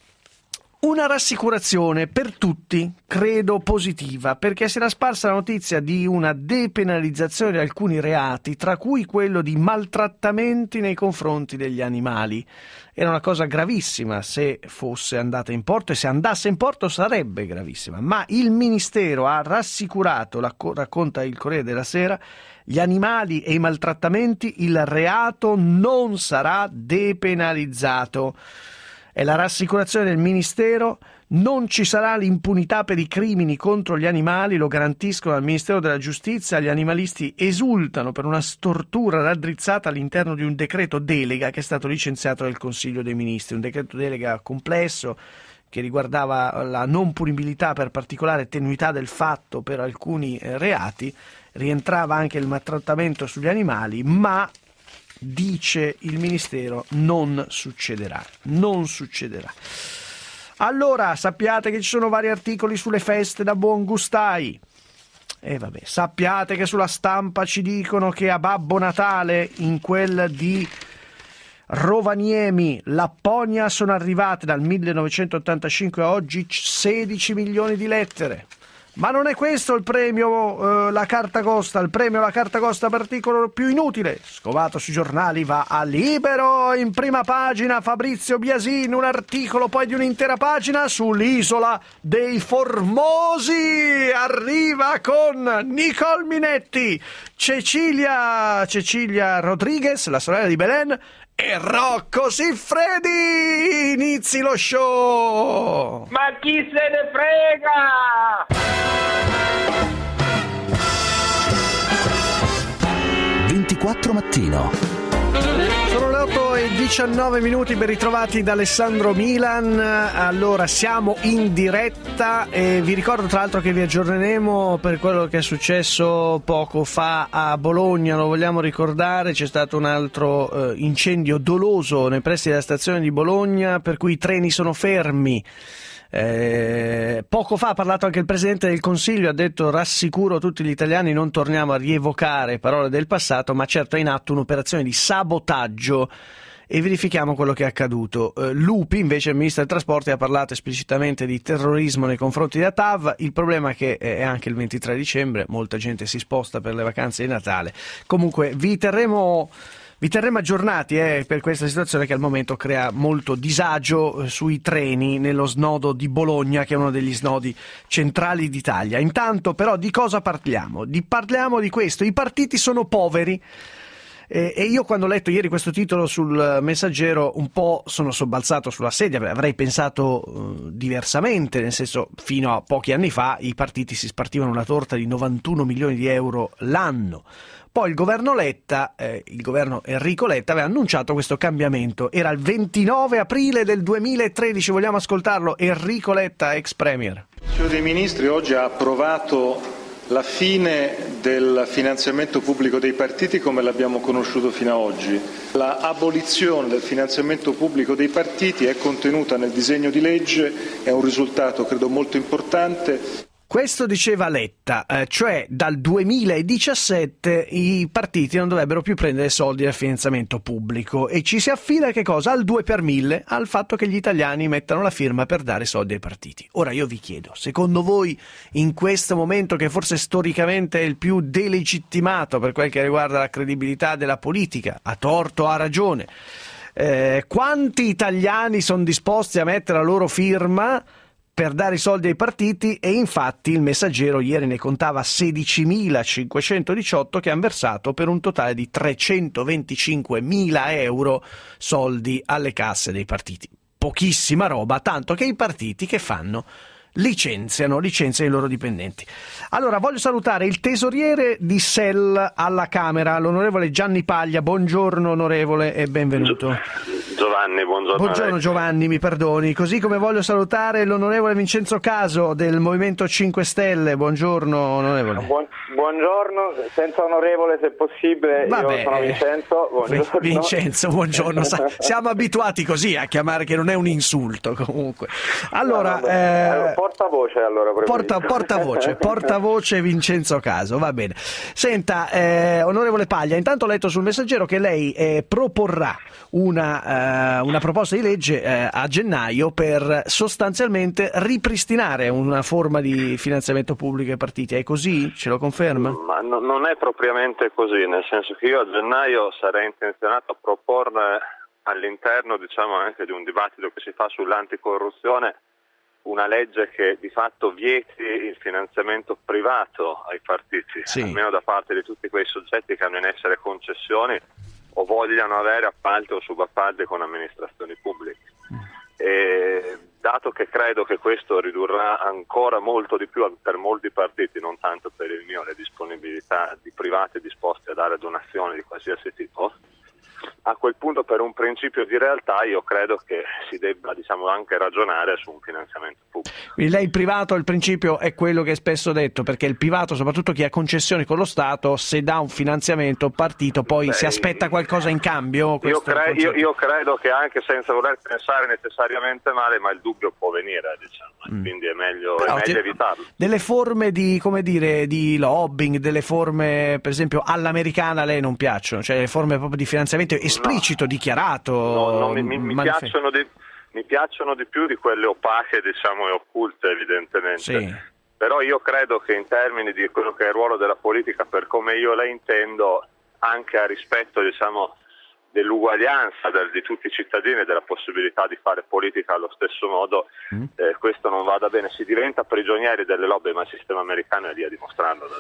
una rassicurazione per tutti, credo positiva, perché si era sparsa la notizia di una depenalizzazione di alcuni reati, tra cui quello di maltrattamenti nei confronti degli animali. Era una cosa gravissima se fosse andata in porto, e se andasse in porto sarebbe gravissima, ma il Ministero ha rassicurato, la, racconta il Corriere della Sera, gli animali e i maltrattamenti, il reato non sarà depenalizzato. È la rassicurazione del Ministero, non ci sarà l'impunità per i crimini contro gli animali, lo garantiscono al Ministero della Giustizia. Gli animalisti esultano per una stortura raddrizzata all'interno di un decreto delega che è stato licenziato dal Consiglio dei Ministri, un decreto delega complesso che riguardava la non punibilità per particolare tenuità del fatto per alcuni eh, reati, rientrava anche il maltrattamento sugli animali, ma dice il Ministero non succederà, non succederà. Allora sappiate che ci sono vari articoli sulle feste da buon gustai. E vabbè, sappiate che sulla Stampa ci dicono che a Babbo Natale, in quel di Rovaniemi, Lapponia, sono arrivate dal millenovecentottantacinque a oggi sedici milioni di lettere. Ma non è questo il premio, eh, la carta costa, il premio la carta costa per articolo più inutile. Scovato sui giornali va a Libero, in prima pagina Fabrizio Biasin, un articolo poi di un'intera pagina sull'isola dei Formosi. Arriva con Nicole Minetti, Cecilia, Cecilia Rodriguez, la sorella di Belen, e Rocco Siffredi. Inizi lo show! Ma chi se ne frega? ventiquattro Mattino. Sono le otto e diciannove minuti, ben ritrovati da Alessandro Milan. Allora, siamo in diretta e vi ricordo tra l'altro che vi aggiorneremo per quello che è successo poco fa a Bologna. Lo vogliamo ricordare, c'è stato un altro eh, incendio doloso nei pressi della stazione di Bologna, per cui i treni sono fermi. Eh, poco fa ha parlato anche il Presidente del Consiglio, ha detto: rassicuro tutti gli italiani, non torniamo a rievocare parole del passato, ma certo è in atto un'operazione di sabotaggio e verifichiamo quello che è accaduto. eh, Lupi invece, il Ministro dei Trasporti, ha parlato esplicitamente di terrorismo nei confronti di A T A V. Il problema è che è anche il ventitré dicembre, molta gente si sposta per le vacanze di Natale. Comunque vi terremo Vi terremo aggiornati eh, per questa situazione che al momento crea molto disagio eh, sui treni nello snodo di Bologna, che è uno degli snodi centrali d'Italia. Intanto però di cosa parliamo? Di, parliamo di questo: i partiti sono poveri. Eh, e io quando ho letto ieri questo titolo sul Messaggero un po' sono sobbalzato sulla sedia, avrei pensato uh, diversamente, nel senso, fino a pochi anni fa i partiti si spartivano una torta di novantuno milioni di euro l'anno. Poi il governo Letta, eh, il governo Enrico Letta, aveva annunciato questo cambiamento. Era il ventinove aprile del duemilatredici, vogliamo ascoltarlo? Enrico Letta, ex premier. Il Consiglio dei Ministri oggi ha approvato la fine del finanziamento pubblico dei partiti come l'abbiamo conosciuto fino ad oggi. La abolizione del finanziamento pubblico dei partiti è contenuta nel disegno di legge, è un risultato credo molto importante. Questo diceva Letta, eh, cioè dal duemiladiciassette i partiti non dovrebbero più prendere soldi dal finanziamento pubblico, e ci si affida che cosa? Al due per mille, al fatto che gli italiani mettano la firma per dare soldi ai partiti. Ora io vi chiedo, secondo voi in questo momento, che forse storicamente è il più delegittimato per quel che riguarda la credibilità della politica, a torto o a ragione, eh, quanti italiani sono disposti a mettere la loro firma per dare i soldi ai partiti? E infatti il Messaggero ieri ne contava sedicimilacinquecentodiciotto che hanno versato per un totale di trecentoventicinquemila euro soldi alle casse dei partiti. Pochissima roba, tanto che i partiti che fanno? Licenziano, licenziano i loro dipendenti. Allora voglio salutare il tesoriere di S E L alla Camera, l'onorevole Gianni Paglia. Buongiorno onorevole e benvenuto. Giovanni, buongiorno. Buongiorno Giovanni, mi perdoni, così come voglio salutare l'onorevole Vincenzo Caso del Movimento cinque Stelle. Buongiorno onorevole. Buon, buongiorno, senza onorevole se possibile. Vabbè, io sono Vincenzo. Buongiorno. Vincenzo, buongiorno. Siamo abituati così a chiamare, che non è un insulto comunque. Allora, no, eh, portavoce allora. Porta, portavoce, portavoce Vincenzo Caso, va bene. Senta, eh, onorevole Paglia, intanto ho letto sul Messaggero che lei eh, proporrà una Uh, una proposta di legge uh, a gennaio per sostanzialmente ripristinare una forma di finanziamento pubblico ai partiti. È così? Ce lo conferma? Ma no, non è propriamente così, nel senso che io a gennaio sarei intenzionato a proporre all'interno, diciamo, anche di un dibattito che si fa sull'anticorruzione, una legge che di fatto vieti il finanziamento privato ai partiti, sì, almeno da parte di tutti quei soggetti che hanno in essere concessioni o vogliano avere appalti o subappalti con amministrazioni pubbliche. E dato che credo che questo ridurrà ancora molto di più per molti partiti, non tanto per il mio, le disponibilità di privati disposti a dare donazioni di qualsiasi tipo, a quel punto, per un principio di realtà, io credo che si debba, diciamo, anche ragionare su un finanziamento pubblico. Quindi lei, il privato, il principio è quello che è spesso detto, perché il privato, soprattutto chi ha concessioni con lo Stato, se dà un finanziamento partito poi Beh, si aspetta qualcosa in cambio? Io, cre- io, io credo che, anche senza voler pensare necessariamente male, ma il dubbio può venire, diciamo, mm. quindi è meglio, Però, è meglio evitarlo. Delle forme di, come dire, di lobbying, delle forme, per esempio, all'americana, a lei non piacciono? Cioè le forme proprio di finanziamento esplicito, no. dichiarato? No, no, mi, mi, mi, piacciono di, mi piacciono di più di quelle opache, diciamo, e occulte, evidentemente. Sì. Però io credo che in termini di quello che è il ruolo della politica, per come io la intendo, anche a rispetto, diciamo, dell'uguaglianza del, di tutti i cittadini e della possibilità di fare politica allo stesso modo, mm. eh, questo non vada bene. Si diventa prigionieri delle lobby, ma il sistema americano è lì a dimostrarlo, d'altronde.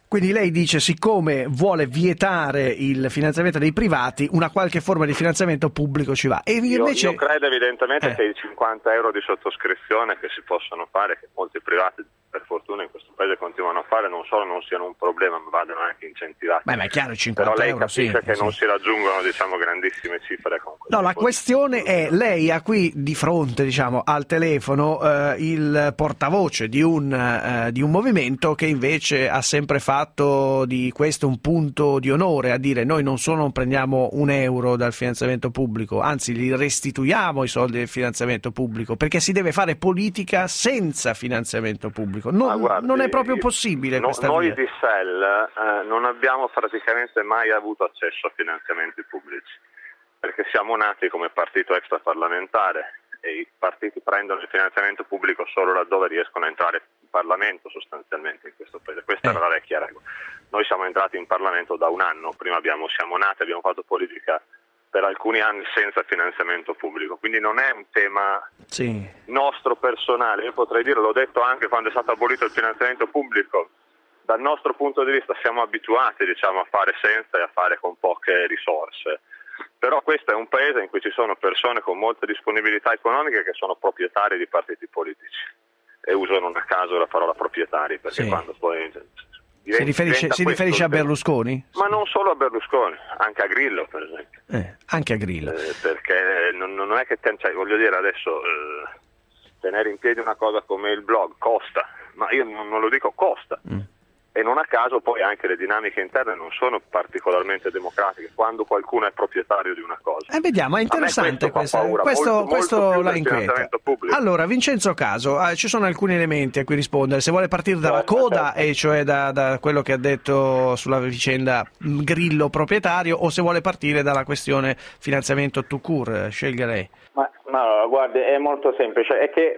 Quindi lei dice, siccome vuole vietare il finanziamento dei privati, una qualche forma di finanziamento pubblico ci va. E io, invece... io credo evidentemente eh. che i cinquanta euro di sottoscrizione che si possono fare, che molti privati per fortuna in questo paese continuano a fare, non solo non siano un problema, ma vadano anche incentivati. Beh, ma è chiaro, cinquanta Però lei euro, capisce sì, che sì. non si raggiungono, diciamo, grandissime cifre con questo. No, la questione è, lei ha qui di fronte, diciamo, al telefono eh, il portavoce di un, eh, di un movimento che invece ha sempre fatto di questo un punto di onore, a dire noi non solo non prendiamo un euro dal finanziamento pubblico, anzi li restituiamo i soldi del finanziamento pubblico, perché si deve fare politica senza finanziamento pubblico. Non, guardi, non è proprio possibile no, questa noi via. di S E L eh, non abbiamo praticamente mai avuto accesso a finanziamenti pubblici, perché siamo nati come partito extraparlamentare e i partiti prendono il finanziamento pubblico solo laddove riescono a entrare in Parlamento sostanzialmente in questo paese. Questa Eh. era la vecchia regola. Noi siamo entrati in Parlamento da un anno, prima abbiamo, siamo nati, abbiamo fatto politica per alcuni anni senza finanziamento pubblico, quindi non è un tema Sì. nostro personale. Io potrei dire, l'ho detto anche quando è stato abolito il finanziamento pubblico, dal nostro punto di vista siamo abituati, diciamo, a fare senza e a fare con poche risorse, però questo è un paese in cui ci sono persone con molte disponibilità economiche che sono proprietari di partiti politici e uso non a caso la parola proprietari, perché Sì. quando poi Si riferisce, si riferisce a Berlusconi? Ma non solo a Berlusconi, anche a Grillo per esempio. Eh, anche a Grillo. Eh, perché non, non è che ten- cioè, voglio dire adesso eh, tenere in piedi una cosa come il blog costa, ma io non, non lo dico costa. Mm. E non a caso poi anche le dinamiche interne non sono particolarmente democratiche quando qualcuno è proprietario di una cosa. Eh, vediamo, è interessante questo, questo, questo, molto, questo molto la inquieta. Allora, Vincenzo Caso, eh, ci sono alcuni elementi a cui rispondere. Se vuole partire dalla Certo, coda, certo. e cioè da, da quello che ha detto sulla vicenda Grillo proprietario, o se vuole partire dalla questione finanziamento tout court, scelga lei. Ma, ma guardi, è molto semplice, è che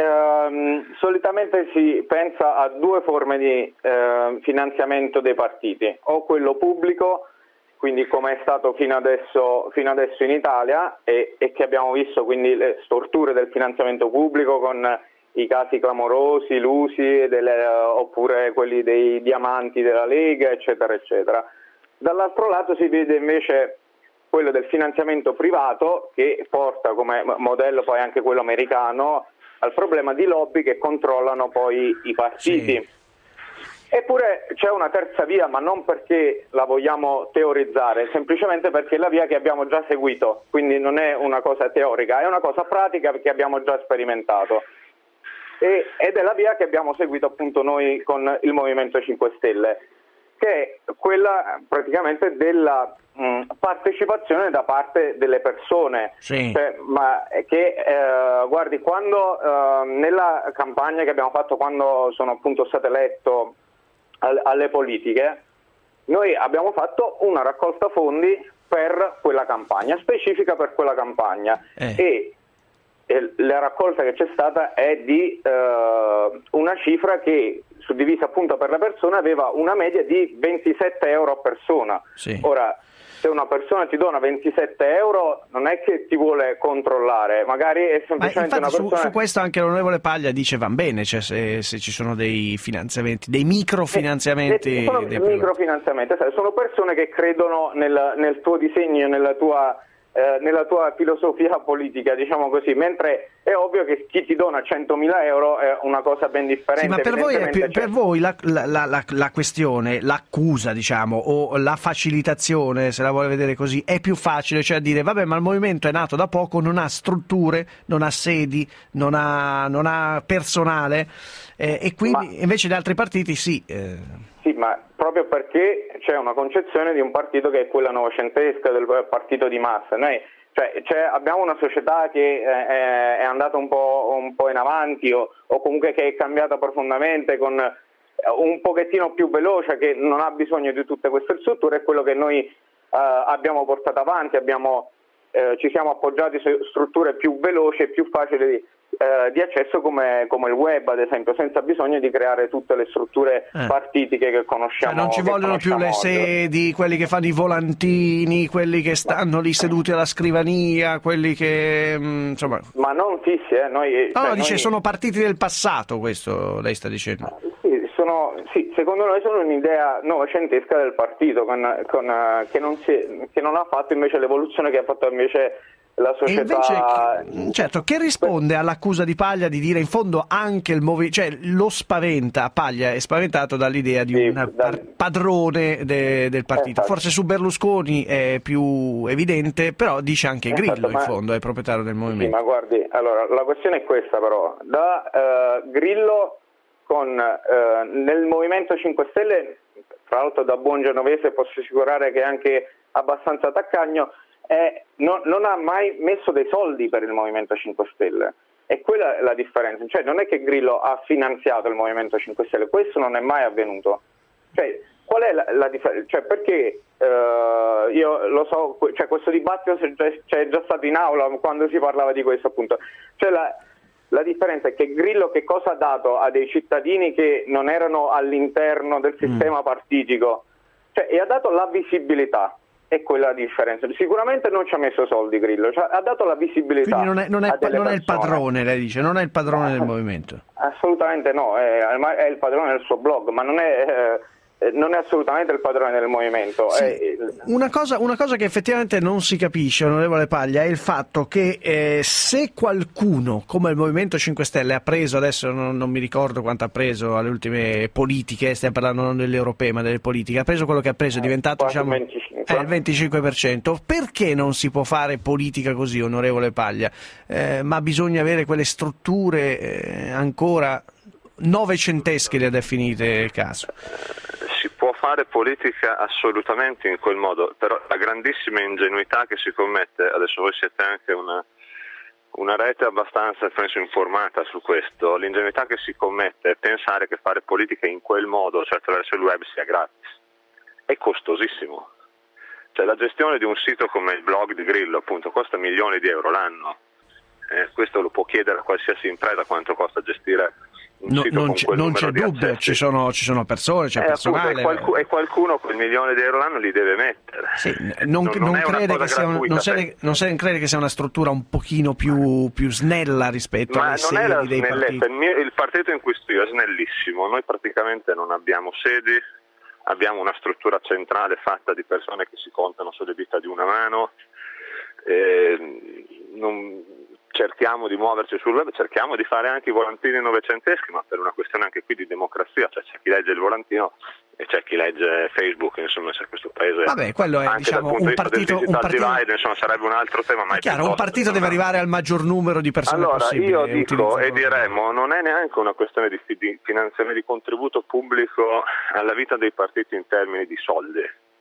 ehm, solitamente si pensa a due forme di eh, finanziamento dei partiti, o quello pubblico, quindi come è stato fino adesso, fino adesso in Italia e, e che abbiamo visto quindi le storture del finanziamento pubblico con i casi clamorosi, l'Usi, delle, oppure quelli dei diamanti della Lega, eccetera, eccetera. Dall'altro lato si vede invece quello del finanziamento privato che porta come modello poi anche quello americano al problema di lobby che controllano poi i partiti. Sì. Eppure c'è una terza via, ma non perché la vogliamo teorizzare, semplicemente perché è la via che abbiamo già seguito, quindi non è una cosa teorica, è una cosa pratica che abbiamo già sperimentato. E, ed è la via che abbiamo seguito appunto noi con il Movimento cinque Stelle, che è quella praticamente della mh, partecipazione da parte delle persone. Sì. Cioè, ma che eh, guardi, quando eh, nella campagna che abbiamo fatto quando sono appunto stato eletto al, alle politiche, noi abbiamo fatto una raccolta fondi per quella campagna, specifica per quella campagna eh. e la raccolta che c'è stata è di eh, una cifra che suddivisa appunto per la persona aveva una media di ventisette euro a persona. Sì. Ora, se una persona ti dona ventisette euro non è che ti vuole controllare, magari è semplicemente Ma una persona... Su, su questo anche l'onorevole Paglia dice van bene, cioè se, se ci sono dei finanziamenti, dei microfinanziamenti. Eh, sono dei microfinanziamenti, sono persone che credono nel, nel tuo disegno, nella tua... Eh, nella tua filosofia politica, diciamo così, mentre è ovvio che chi ti dona centomila euro è una cosa ben differente. Sì, ma per voi, è, per, per voi la, la, la, la questione, l'accusa, diciamo, o la facilitazione, se la vuole vedere così, è più facile, cioè a dire vabbè, ma il movimento è nato da poco, non ha strutture, non ha sedi, non ha, non ha personale, eh, e quindi ma... invece gli altri partiti sì. Eh... Sì, ma proprio perché c'è una concezione di un partito che è quella novecentesca, del partito di massa. Noi cioè, cioè, abbiamo una società che è, è andata un po', un po' in avanti o, o comunque che è cambiata profondamente, con un pochettino più veloce, che non ha bisogno di tutte queste strutture, è quello che noi eh, abbiamo portato avanti, abbiamo, eh, ci siamo appoggiati su strutture più veloci e più facili di, eh, di accesso come, come il web, ad esempio, senza bisogno di creare tutte le strutture eh. partitiche che conosciamo. Cioè non ci vogliono più le sedi, quelli che fanno i volantini, quelli che stanno lì seduti alla scrivania, quelli che mh, insomma... Ma non fissi, eh, noi... No, cioè, no, dice noi... sono partiti del passato, questo lei sta dicendo. Sì, sono sono, sì, secondo noi sono un'idea novecentesca del partito con, con, uh, che, non si, che non ha fatto invece l'evoluzione che ha fatto invece la società. E invece, certo, che risponde all'accusa di Paglia di dire in fondo anche il movimento, cioè lo spaventa, Paglia è spaventato dall'idea di sì, un par- padrone de- del partito, esatto. Forse su Berlusconi è più evidente, però dice anche Grillo, esatto, in fondo è proprietario del movimento. Sì, ma guardi, allora la questione è questa però, da uh, Grillo con uh, nel Movimento cinque Stelle, tra l'altro da buon genovese posso assicurare che è anche abbastanza taccagno, Eh, no, non ha mai messo dei soldi per il Movimento cinque Stelle, e quella è la differenza, cioè non è che Grillo ha finanziato il Movimento cinque Stelle, questo non è mai avvenuto, cioè qual è la, la differenza, cioè perché uh, io lo so, cioè questo dibattito c'è già, c'è già stato in aula quando si parlava di questo appunto, cioè la, la differenza è che Grillo che cosa ha dato a dei cittadini che non erano all'interno del sistema mm. partitico, cioè e ha dato la visibilità. È quella la differenza. Sicuramente non ci ha messo soldi Grillo, cioè, ha dato la visibilità. Quindi non è, non è, non è il padrone, lei dice, non è il padrone no, del movimento. Assolutamente no, è, è il padrone del suo blog, ma non è, eh, non è assolutamente il padrone del movimento. Sì. È, una, cosa, una cosa che effettivamente non si capisce, onorevole Paglia, è il fatto che eh, se qualcuno, come il Movimento cinque Stelle, ha preso, adesso non, non mi ricordo quanto ha preso alle ultime politiche, stiamo parlando non delle europee ma delle politiche, ha preso quello che ha preso, è diventato diciamo, venticinque. Eh, il venticinque per cento, perché non si può fare politica così, onorevole Paglia? Eh, ma bisogna avere quelle strutture eh, ancora novecentesche, le ha definite caso. Si può fare politica assolutamente in quel modo, però la grandissima ingenuità che si commette, adesso voi siete anche una, una rete abbastanza penso informata su questo, l'ingenuità che si commette è pensare che fare politica in quel modo, cioè attraverso il web, sia gratis. È costosissimo. Cioè la gestione di un sito come il blog di Grillo appunto costa milioni di euro l'anno, eh, questo lo può chiedere a qualsiasi impresa quanto costa gestire un no, sito non con c'è, quel non numero c'è di dubbio, ci sono, ci sono persone, c'è eh, personale. Appunto, e, qualcuno, e qualcuno quel milione di euro l'anno li deve mettere. Sì, non, non, non, crede che sia un, non, se, non se crede che sia una struttura un pochino più, più snella rispetto Ma alle non è la sedi dei partiti? Il, mio, il partito in cui sto io è snellissimo, noi praticamente non abbiamo sedi, abbiamo una struttura centrale fatta di persone che si contano sulle dita di una mano, eh, non, cerchiamo di muoverci sul web, cerchiamo di fare anche i volantini novecenteschi, ma per una questione anche qui di democrazia, cioè c'è chi legge il volantino e c'è chi legge Facebook, insomma c'è questo paese. Vabbè, quello è anche diciamo dal punto un di vista partito, del un partito... divide, insomma sarebbe un altro tema, ma è chiaro, un partito deve arrivare al maggior numero di persone allora, possibile. Allora io dico e diremmo, non è neanche una questione di, di finanziamento, di contributo pubblico alla vita dei partiti in termini di soldi.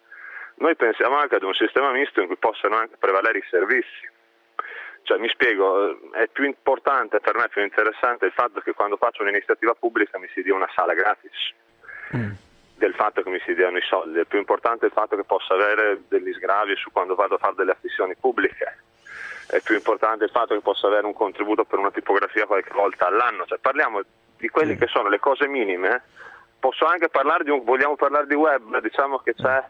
Noi pensiamo anche ad un sistema misto in cui possano anche prevalere i servizi. Cioè, mi spiego, è più importante per me, più interessante il fatto che quando faccio un'iniziativa pubblica mi si dia una sala gratis, mm. del fatto che mi si diano i soldi. È più importante il fatto che possa avere degli sgravi su quando vado a fare delle affissioni pubbliche. È più importante il fatto che possa avere un contributo per una tipografia qualche volta all'anno. Cioè, parliamo di quelle mm. che sono le cose minime. Posso anche parlare di un, vogliamo parlare di web, diciamo che c'è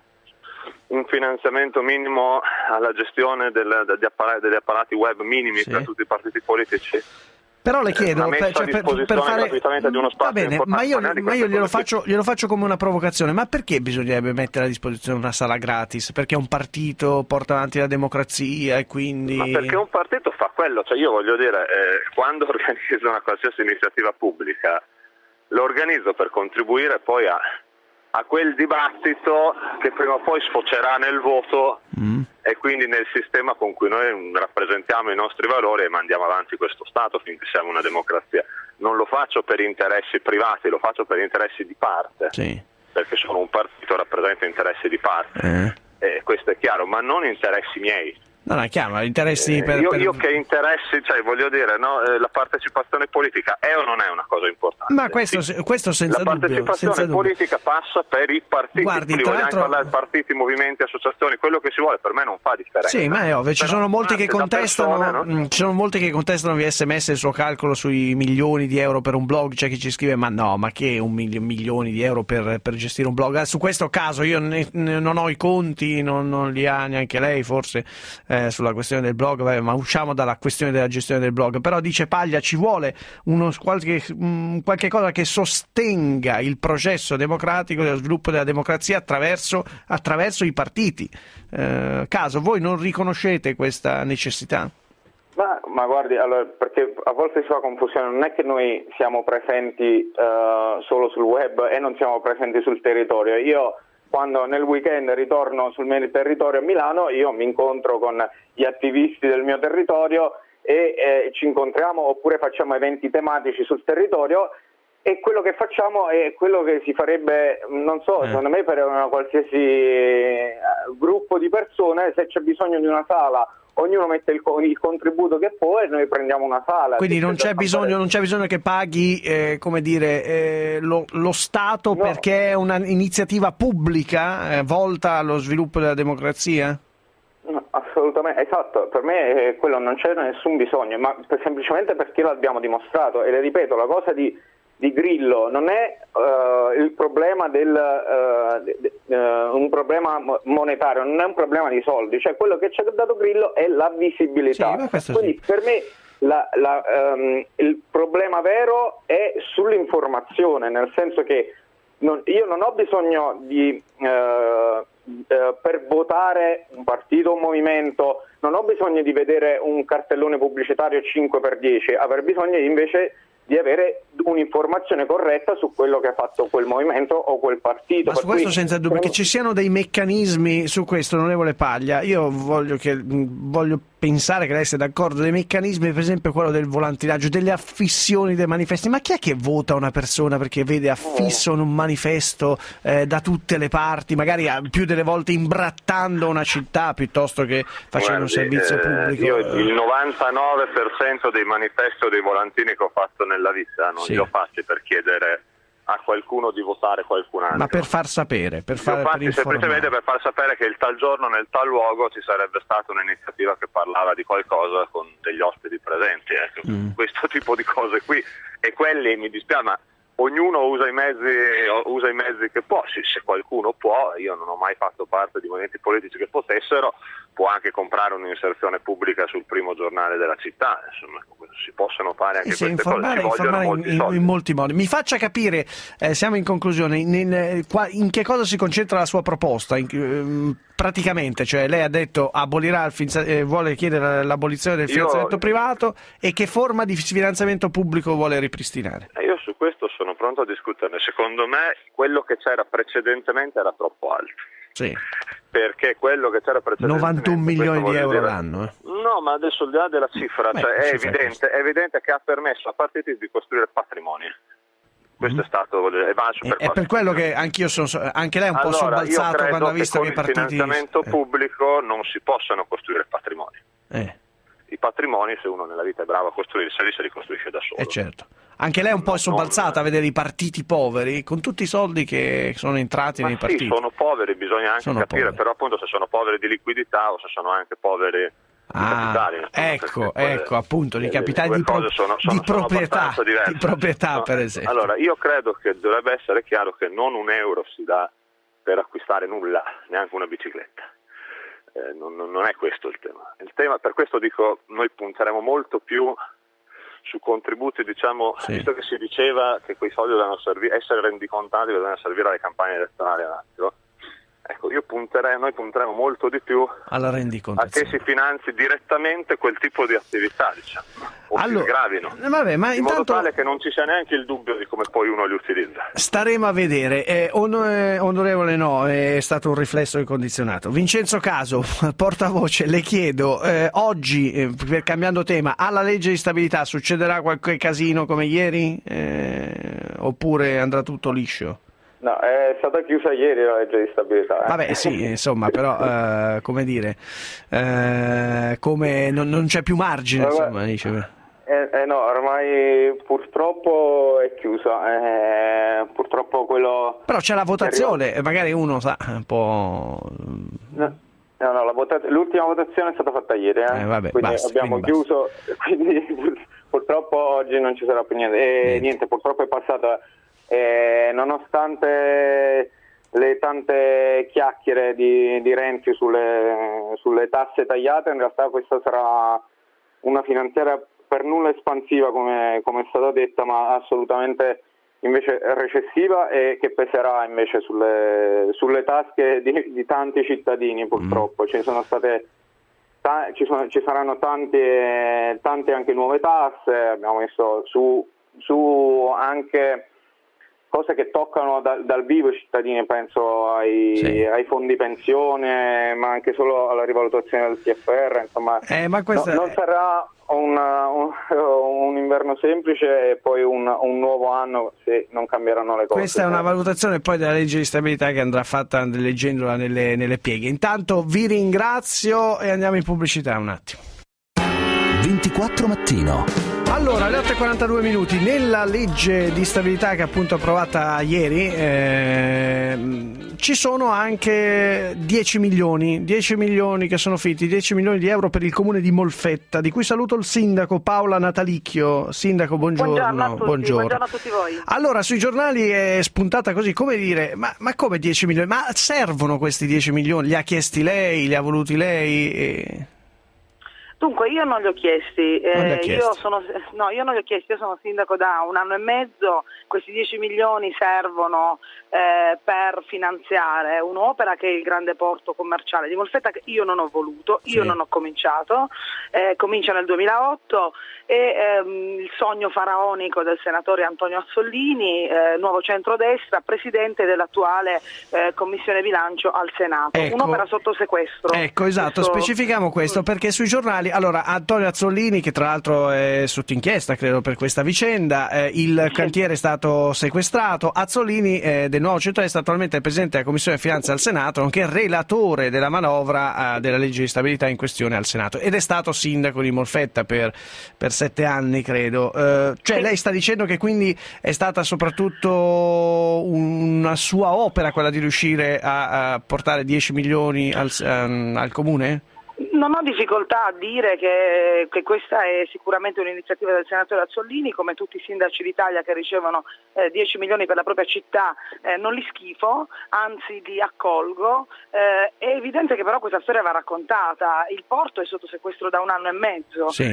un finanziamento minimo alla gestione del, degli, apparati, degli apparati web minimi sì. per tutti i partiti politici. Però le chiedo, una messa cioè, a disposizione per, per fare gratuitamente di uno spazio. Va bene, ma io, ma io glielo, faccio, glielo faccio come una provocazione, ma perché bisognerebbe mettere a disposizione una sala gratis? Perché un partito porta avanti la democrazia e quindi... Ma perché un partito fa quello, cioè io voglio dire, eh, quando organizzo una qualsiasi iniziativa pubblica, lo organizzo per contribuire poi a... a quel dibattito che prima o poi sfocerà nel voto mm. e quindi nel sistema con cui noi rappresentiamo i nostri valori e mandiamo avanti questo Stato finché siamo una democrazia. Non lo faccio per interessi privati, lo faccio per interessi di parte, sì. perché sono un partito, rappresenta interessi di parte, eh. e questo è chiaro, ma non interessi miei. No, no, è chiaro, interessi eh, per, io, per... io che interessi, cioè voglio dire, no, eh, la partecipazione politica è o non è una cosa importante? Ma questo, sì. questo senza la dubbio. La partecipazione politica passa per i partiti, Guardi, vogliamo l'altro... parlare di partiti, movimenti, associazioni, quello che si vuole, per me non fa differenza. Sì, ma è ovvio, ci Però, sono molti che contestano persone, no? Ci sono molti che contestano via sms il suo calcolo sui milioni di euro per un blog, c'è chi ci scrive ma no, ma che un mil- milioni di euro per, per gestire un blog? Eh, su questo caso io ne, ne, non ho i conti, non, non li ha neanche lei forse, eh, eh, sulla questione del blog, vabbè, ma usciamo dalla questione della gestione del blog. Però dice Paglia, ci vuole uno, qualche, mh, qualche cosa che sostenga il processo democratico dello sviluppo della democrazia attraverso, attraverso i partiti. Eh, Caso, voi non riconoscete questa necessità? Ma, ma guardi, allora, perché a volte si fa confusione, non è che noi siamo presenti uh, solo sul web e non siamo presenti sul territorio. Io quando nel weekend ritorno sul mio territorio a Milano, io mi incontro con gli attivisti del mio territorio e eh, ci incontriamo oppure facciamo eventi tematici sul territorio, e quello che facciamo è quello che si farebbe, non so, eh. secondo me per una qualsiasi gruppo di persone. Se c'è bisogno di una sala, ognuno mette il, il contributo che può e noi prendiamo una sala. Quindi non c'è, bisogno, non c'è bisogno che paghi eh, come dire, eh, lo, lo Stato, no, perché è un'iniziativa pubblica eh, volta allo sviluppo della democrazia? No, assolutamente, esatto, per me eh, quello non c'è nessun bisogno, ma per, semplicemente perché l'abbiamo dimostrato. E le ripeto, la cosa di, di Grillo non è uh, il problema del uh, de, de, uh, un problema monetario, non è un problema di soldi, cioè quello che ci ha dato Grillo è la visibilità. Sì, quindi sì, per me la, la, um, il problema vero è sull'informazione, nel senso che non, io non ho bisogno di uh, uh, per votare un partito o un movimento, non ho bisogno di vedere un cartellone pubblicitario cinque per dieci, avrei bisogno invece di avere un'informazione corretta su quello che ha fatto quel movimento o quel partito. Ma su questo senza dubbio, che ci siano dei meccanismi su questo, onorevole Paglia, io voglio, che, voglio pensare che lei sia d'accordo, dei meccanismi, per esempio quello del volantinaggio, delle affissioni dei manifesti. Ma chi è che vota una persona perché vede affisso un manifesto eh, da tutte le parti, magari più delle volte imbrattando una città piuttosto che facendo Guardi, un servizio eh, pubblico? Io il novantanove per cento dei manifesti o dei volantini che ho fatto nella vita non sì, li ho fatti per chiedere a qualcuno di votare qualcun altro. Ma per far sapere, per fare, per informare. Semplicemente per far sapere che il tal giorno nel tal luogo ci sarebbe stata un'iniziativa che parlava di qualcosa con degli ospiti presenti, ecco. mm. Questo tipo di cose qui, e quelli mi dispiace, ma ognuno usa i mezzi, usa i mezzi che può. Sì, se qualcuno può, io non ho mai fatto parte di movimenti politici che potessero, può anche comprare un'inserzione pubblica sul primo giornale della città, insomma si possono fare anche sì, queste informare, cose, ci informare molti in, in, in molti modi. Mi faccia capire, eh, siamo in conclusione, in, in, in che cosa si concentra la sua proposta? In, um, praticamente, cioè lei ha detto abolirà il finanzi- eh, vuole chiedere l'abolizione del finanziamento io, privato, e che forma di finanziamento pubblico vuole ripristinare? Io su questo sono pronto a discuterne. Secondo me quello che c'era precedentemente era troppo alto. Sì. Perché quello che c'era precedentemente novantuno milioni di euro dire, l'anno eh. No, ma adesso al di là della cifra, Beh, cioè, è, evidente, è evidente che ha permesso a partiti di costruire patrimoni. Questo mm. è stato è, per è per quello che anch'io sono, anche lei è un allora, po' sobbalzato quando ha visto che, che i partiti... con il finanziamento eh. pubblico non si possono costruire patrimoni. Eh. I patrimoni, se uno nella vita è bravo a costruirseli, se li costruisce da solo. Eh certo. Anche lei è un po' sobbalzata a vedere i partiti poveri, con tutti i soldi che sono entrati Ma nei sì, partiti. sono poveri, bisogna anche sono capire, poveri. però appunto se sono poveri di liquidità o se sono anche poveri di ah, capitali. Insomma, ecco, quelle, ecco, appunto, di le, capitali le di, pro- sono, sono, di proprietà, sono di proprietà no, per esempio. Allora, io credo che dovrebbe essere chiaro che non un euro si dà per acquistare nulla, neanche una bicicletta. Eh, non, non è questo il tema. Il tema, per questo dico, noi punteremo molto più su contributi, diciamo, sì. visto che si diceva che quei soldi dovevano servire, essere rendicontati, dovevano servire alle campagne elettorali, ecco, io punterei, noi punteremo molto di più alla rendicontazione, a che si finanzi direttamente quel tipo di attività, diciamo, o allora, si sgravino, vabbè, ma in intanto modo tale che non ci sia neanche il dubbio di come poi uno li utilizza. Staremo a vedere. Eh, onore, onorevole no, è stato un riflesso incondizionato. Vincenzo Caso, portavoce, le chiedo, eh, oggi, eh, per cambiando tema, alla legge di stabilità succederà qualche casino come ieri? Eh, oppure andrà tutto liscio? No, è stata chiusa ieri la legge di stabilità. Eh. Vabbè, sì, insomma, però, eh, come dire, eh, come non, non c'è più margine, Vabbè, insomma, dice. Eh, eh no, ormai purtroppo è chiusa, eh, purtroppo quello... Però c'è la votazione, e magari uno sa un po'... No. No, no, la vota- l'ultima votazione è stata fatta ieri, eh? Eh, vabbè, quindi basta, abbiamo quindi chiuso, quindi purtroppo oggi non ci sarà più niente. E niente, niente purtroppo è passata, eh, nonostante le tante chiacchiere di, di Renzi sulle, sulle tasse tagliate, in realtà questa sarà una finanziaria per nulla espansiva come, come è stata detta, ma assolutamente invece recessiva e che peserà invece sulle, sulle tasche di, di tanti cittadini purtroppo. Mm. Ci sono state ta- ci, sono, ci saranno tante, tante anche nuove tasse, abbiamo messo su, su anche cose che toccano da, dal vivo i cittadini, penso ai, sì. ai fondi pensione, ma anche solo alla rivalutazione del T F R, insomma eh, ma questa... no, non sarà un, un, un inverno semplice e poi un, un nuovo anno se non cambieranno le cose. Questa è una valutazione poi della legge di stabilità che andrà fatta leggendola nelle, nelle pieghe. Intanto vi ringrazio e andiamo in pubblicità un attimo. ventiquattro Mattino. Allora, alle otto e quarantadue minuti, nella legge di stabilità che appunto approvata ieri eh, ci sono anche dieci milioni, dieci milioni che sono finiti, dieci milioni di euro per il comune di Molfetta, di cui saluto il sindaco Paola Natalicchio. Sindaco, buongiorno. Buongiorno a tutti, buongiorno. buongiorno a tutti voi. Allora, sui giornali è spuntata così, come dire, ma, ma come dieci milioni? Ma servono questi dieci milioni? Li ha chiesti lei? Li ha voluti lei? E... Dunque, io non li ho chiesti, eh, non li ha chiesti. Io sono, no, io non li ho chiesti, io sono sindaco da un anno e mezzo, questi dieci milioni servono eh, per finanziare un'opera che è il grande porto commerciale di Molfetta, che io non ho voluto, io sì. non ho cominciato, eh, comincia nel duemilaotto e ehm, il sogno faraonico del senatore Antonio Azzollini, eh, nuovo centrodestra, presidente dell'attuale eh, Commissione Bilancio al Senato, ecco, un'opera sotto sequestro. Ecco, esatto, questo... specifichiamo questo perché sui giornali, allora, Antonio Azzollini, che tra l'altro è sotto inchiesta, credo, per questa vicenda, eh, il sì. cantiere è stato sequestrato. Azzollini eh, del nuovo centrodestra, attualmente è presidente della Commissione Finanze al Senato, nonché relatore della manovra eh, della legge di stabilità in questione al Senato, ed è stato sindaco di Molfetta per, per sette anni, credo. Eh, cioè, sì. lei sta dicendo che quindi è stata soprattutto una sua opera quella di riuscire a, a portare dieci milioni al, um, al comune? Non ho difficoltà a dire che, che questa è sicuramente un'iniziativa del senatore Azzollini, come tutti i sindaci d'Italia che ricevono eh, dieci milioni per la propria città, eh, non li schifo, anzi li accolgo. Eh, è evidente che però questa storia va raccontata, il porto è sotto sequestro da un anno e mezzo, sì.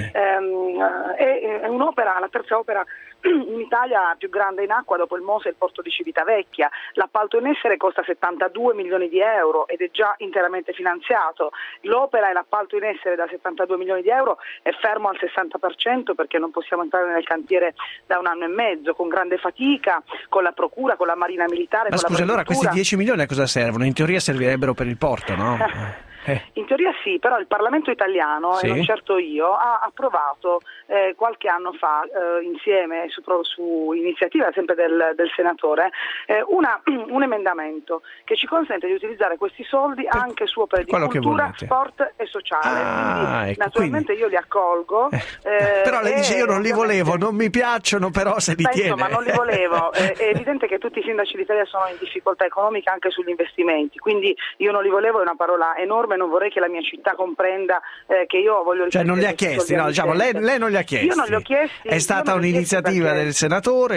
ehm, è, è un'opera, la terza opera in Italia più grande in acqua dopo il Mose e il porto di Civitavecchia. L'appalto in essere costa settantadue milioni di euro ed è già interamente finanziato. L'opera e l'appalto in essere da settantadue milioni di euro è fermo al sessanta per cento perché non possiamo entrare nel cantiere da un anno e mezzo, con grande fatica, con la procura, con la Marina Militare. Ma con scusa, la allora questi dieci milioni a cosa servono? In teoria servirebbero per il porto, no? Eh. In teoria sì, però il Parlamento italiano, sì. e non certo io, ha approvato eh, qualche anno fa, eh, insieme su, su iniziativa sempre del, del senatore, eh, una, un emendamento che ci consente di utilizzare questi soldi per anche su opere di cultura, sport e sociale. Ah, quindi, ecco, naturalmente quindi... io li accolgo. Eh. Eh, però lei dice io non li volevo, non mi piacciono, però se li Beh, tiene. Insomma, non li volevo. È, è evidente che tutti i sindaci d'Italia sono in difficoltà economica anche sugli investimenti, quindi io non li volevo, è una parola enorme, non vorrei che la mia città comprenda eh, che io voglio... Cioè non li ha chiesti, no, diciamo, lei, lei non li ha chiesti. Io non li ho chiesti. È stata un'iniziativa del senatore,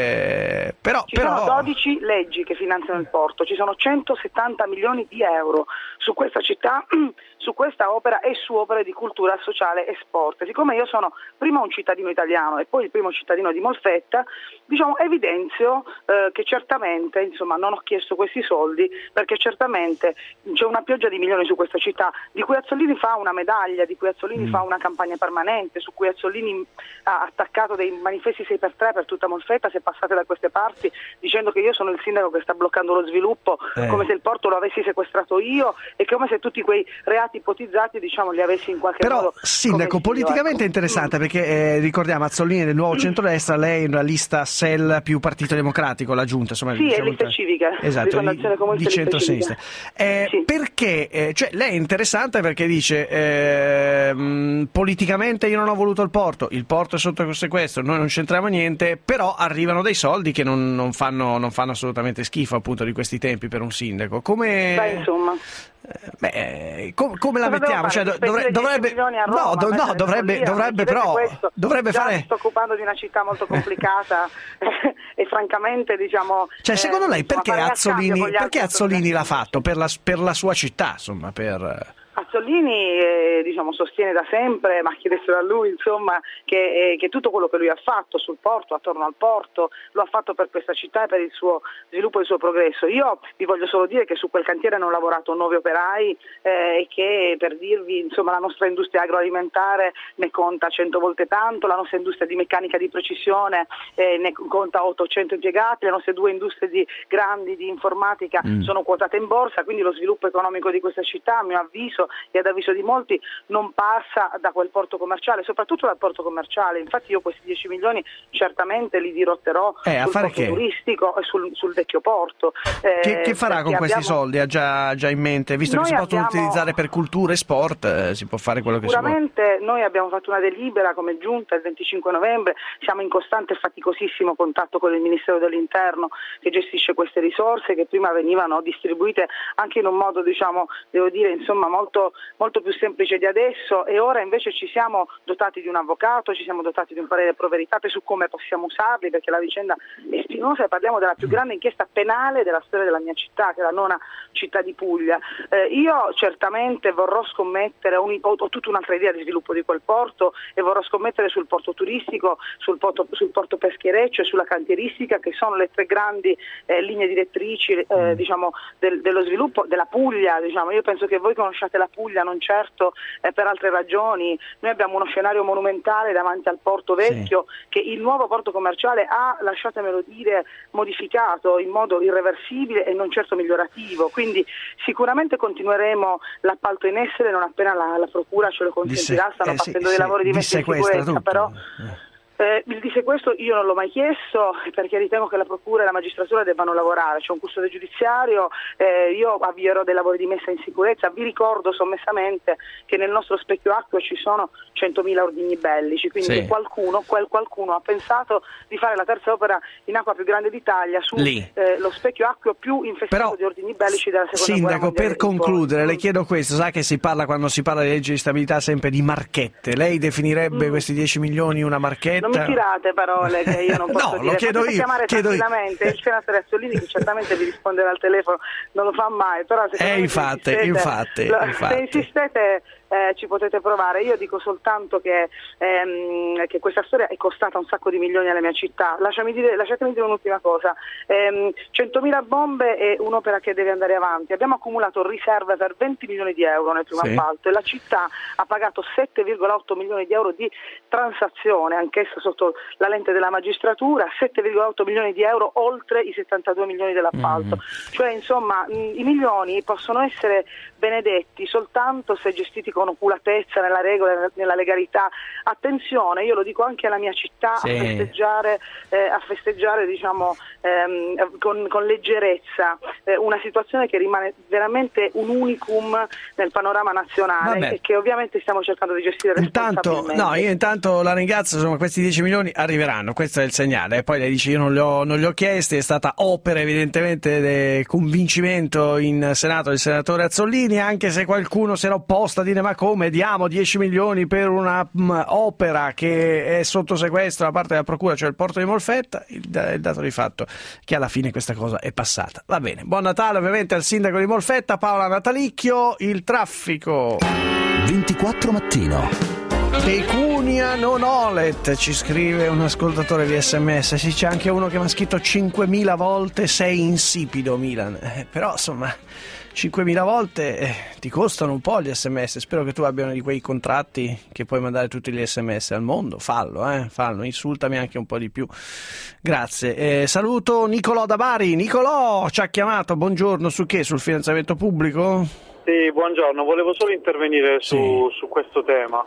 eh, però... Ci però... sono dodici leggi che finanziano il porto, ci sono centosettanta milioni di euro su questa città, su questa opera e su opere di cultura sociale e sport. Siccome io sono prima un cittadino italiano e poi il primo cittadino di Molfetta, diciamo, evidenzio eh, che certamente, insomma, non ho chiesto questi soldi perché certamente c'è una pioggia di milioni su questa città, di cui Azzollini fa una medaglia, di cui Azzollini mm. fa una campagna permanente, su cui Azzollini ha attaccato dei manifesti sei per tre per tutta Molfetta, se passate da queste parti, dicendo che io sono il sindaco che sta bloccando lo sviluppo, eh. come se il porto lo avessi sequestrato io e come se tutti quei reati ipotizzati, diciamo, li avessi in qualche però, modo... Però, sindaco, politicamente ecco. è interessante, perché eh, ricordiamo Azzollini del nuovo centrodestra, lei è una lista S E L più Partito Democratico, la giunta, insomma... Sì, diciamo, è lista civica. Esatto, di, di centro-sinistra. Eh, sì. Perché, eh, cioè, lei è interessante perché dice eh, mh, politicamente io non ho voluto il porto, il porto è sotto sequestro, noi non c'entriamo niente, però arrivano dei soldi che non, non, fanno, non fanno assolutamente schifo, appunto, di questi tempi per un sindaco. Come... Beh, insomma... Beh, com- come la Cosa mettiamo? Cioè, dovre- dovrebbe, Roma, no, do- no, dovrebbe, follia, dovrebbe però questo, dovrebbe già fare. Mi sto occupando di una città molto complicata e francamente, diciamo. Cioè, secondo eh, lei perché insomma, Azzollini, perché altri Azzollini l'ha fatto? Per la, per la sua città, insomma, per. Azzolini eh, diciamo, sostiene da sempre, ma chiedessero a lui insomma, che, eh, che tutto quello che lui ha fatto sul porto, attorno al porto, lo ha fatto per questa città e per il suo sviluppo e il suo progresso. Io vi voglio solo dire che su quel cantiere hanno lavorato nove operai eh, e che, per dirvi, insomma, la nostra industria agroalimentare ne conta cento volte tanto, la nostra industria di meccanica di precisione eh, ne conta ottocento impiegati, le nostre due industrie di, grandi di informatica mm. sono quotate in borsa, quindi lo sviluppo economico di questa città, a mio avviso e ad avviso di molti, non passa da quel porto commerciale, soprattutto dal porto commerciale. Infatti io questi dieci milioni certamente li dirotterò eh, a sul fare porto che? turistico e sul, sul vecchio porto. Eh, che, che farà con questi abbiamo... soldi? Ha già, già in mente? Visto Noi che si possono abbiamo... utilizzare per cultura e sport, eh, si può fare quello che si vuole. Sicuramente noi abbiamo fatto una delibera come giunta il venticinque novembre, siamo in costante e faticosissimo contatto con il Ministero dell'Interno che gestisce queste risorse che prima venivano distribuite anche in un modo, diciamo, devo dire, insomma, molto, molto più semplice di adesso, e ora invece ci siamo dotati di un avvocato, ci siamo dotati di un parere pro veritate su come possiamo usarli, perché la vicenda è spinosa e parliamo della più grande inchiesta penale della storia della mia città, che è la nona città di Puglia. Eh, io certamente vorrò scommettere, ho, ho tutta un'altra idea di sviluppo di quel porto e vorrò scommettere sul porto turistico, sul porto, sul porto peschereccio e sulla cantieristica, che sono le tre grandi eh, linee direttrici eh, diciamo, del, dello sviluppo della Puglia. Diciamo. Io penso che voi conosciate la Puglia, non certo eh, per altre ragioni. Noi abbiamo uno scenario monumentale davanti al porto vecchio, sì, che il nuovo porto commerciale ha, lasciatemelo dire, modificato in modo irreversibile e non certo migliorativo. Quindi sicuramente continueremo l'appalto in essere non appena la, la procura ce lo consentirà. Stanno eh, facendo sì, dei sì, lavori di messa in sicurezza, tutto. però Eh, il dissequestro io non l'ho mai chiesto perché ritengo che la procura e la magistratura debbano lavorare, c'è un custode giudiziario, eh, io avvierò dei lavori di messa in sicurezza. Vi ricordo sommessamente che nel nostro specchio acqueo ci sono centomila ordigni bellici, quindi sì, qualcuno, quel qualcuno ha pensato di fare la terza opera in acqua più grande d'Italia su eh, lo specchio acqueo più infestato Però, di ordigni bellici della seconda Sindaco, guerra mondiale. per concludere, le chiedo questo, sa che si parla, quando si parla di legge di stabilità, sempre di marchette, lei definirebbe mm. questi dieci milioni una marchetta? Non mi tirate parole che io non posso no, dire. lo chiedo Potete io, chiamare chiedo tranquillamente io. il senatore Azzolini, che certamente vi risponderà al telefono, non lo fa mai, però se eh, infatti, insistete, infatti, lo, infatti. se insistete eh, ci potete provare. Io dico soltanto che, ehm, che questa storia è costata un sacco di milioni alla mia città. Lasciami dire, lasciatemi dire un'ultima cosa, ehm, centomila bombe è un'opera che deve andare avanti. Abbiamo accumulato riserve per venti milioni di euro nel primo sì. appalto e la città ha pagato sette virgola otto milioni di euro di transazione, anch'essa sotto la lente della magistratura, sette virgola otto milioni di euro oltre i settantadue milioni dell'appalto. Mm. Cioè, insomma, mh, i milioni possono essere benedetti soltanto se gestiti con oculatezza, nella regola, nella legalità. Attenzione, io lo dico anche alla mia città, sì. a festeggiare, eh, a festeggiare diciamo, ehm, con, con leggerezza eh, una situazione che rimane veramente un unicum nel panorama nazionale. Vabbè. E che ovviamente stiamo cercando di gestire responsabilmente. Intanto, no, io intanto la ringrazio, insomma, questi dieci milioni arriveranno, questo è il segnale. E poi lei dice io non li ho, non li ho chiesti, è stata opera evidentemente di convincimento in Senato del senatore Azzolini, anche se qualcuno si era opposto a dire ma come diamo dieci milioni per una um, opera che è sotto sequestro da parte della procura, cioè il porto di Molfetta. Il, il dato di fatto che alla fine questa cosa è passata. Va bene, buon Natale ovviamente al sindaco di Molfetta, Paola Natalicchio. Il traffico ventiquattro mattino. Pecunia non olet, ci scrive un ascoltatore di sms. Sì, c'è anche uno che mi ha scritto cinquemila volte sei insipido Milan, eh, però insomma cinquemila volte eh, ti costano un po' gli sms. Spero che tu abbia uno di quei contratti che puoi mandare tutti gli sms al mondo. Fallo, eh, fallo, insultami anche un po' di più, grazie. Eh, saluto Nicolò da Bari. Nicolò ci ha chiamato, buongiorno, su che? Sul finanziamento pubblico? Sì, buongiorno, volevo solo intervenire su, sì. su questo tema.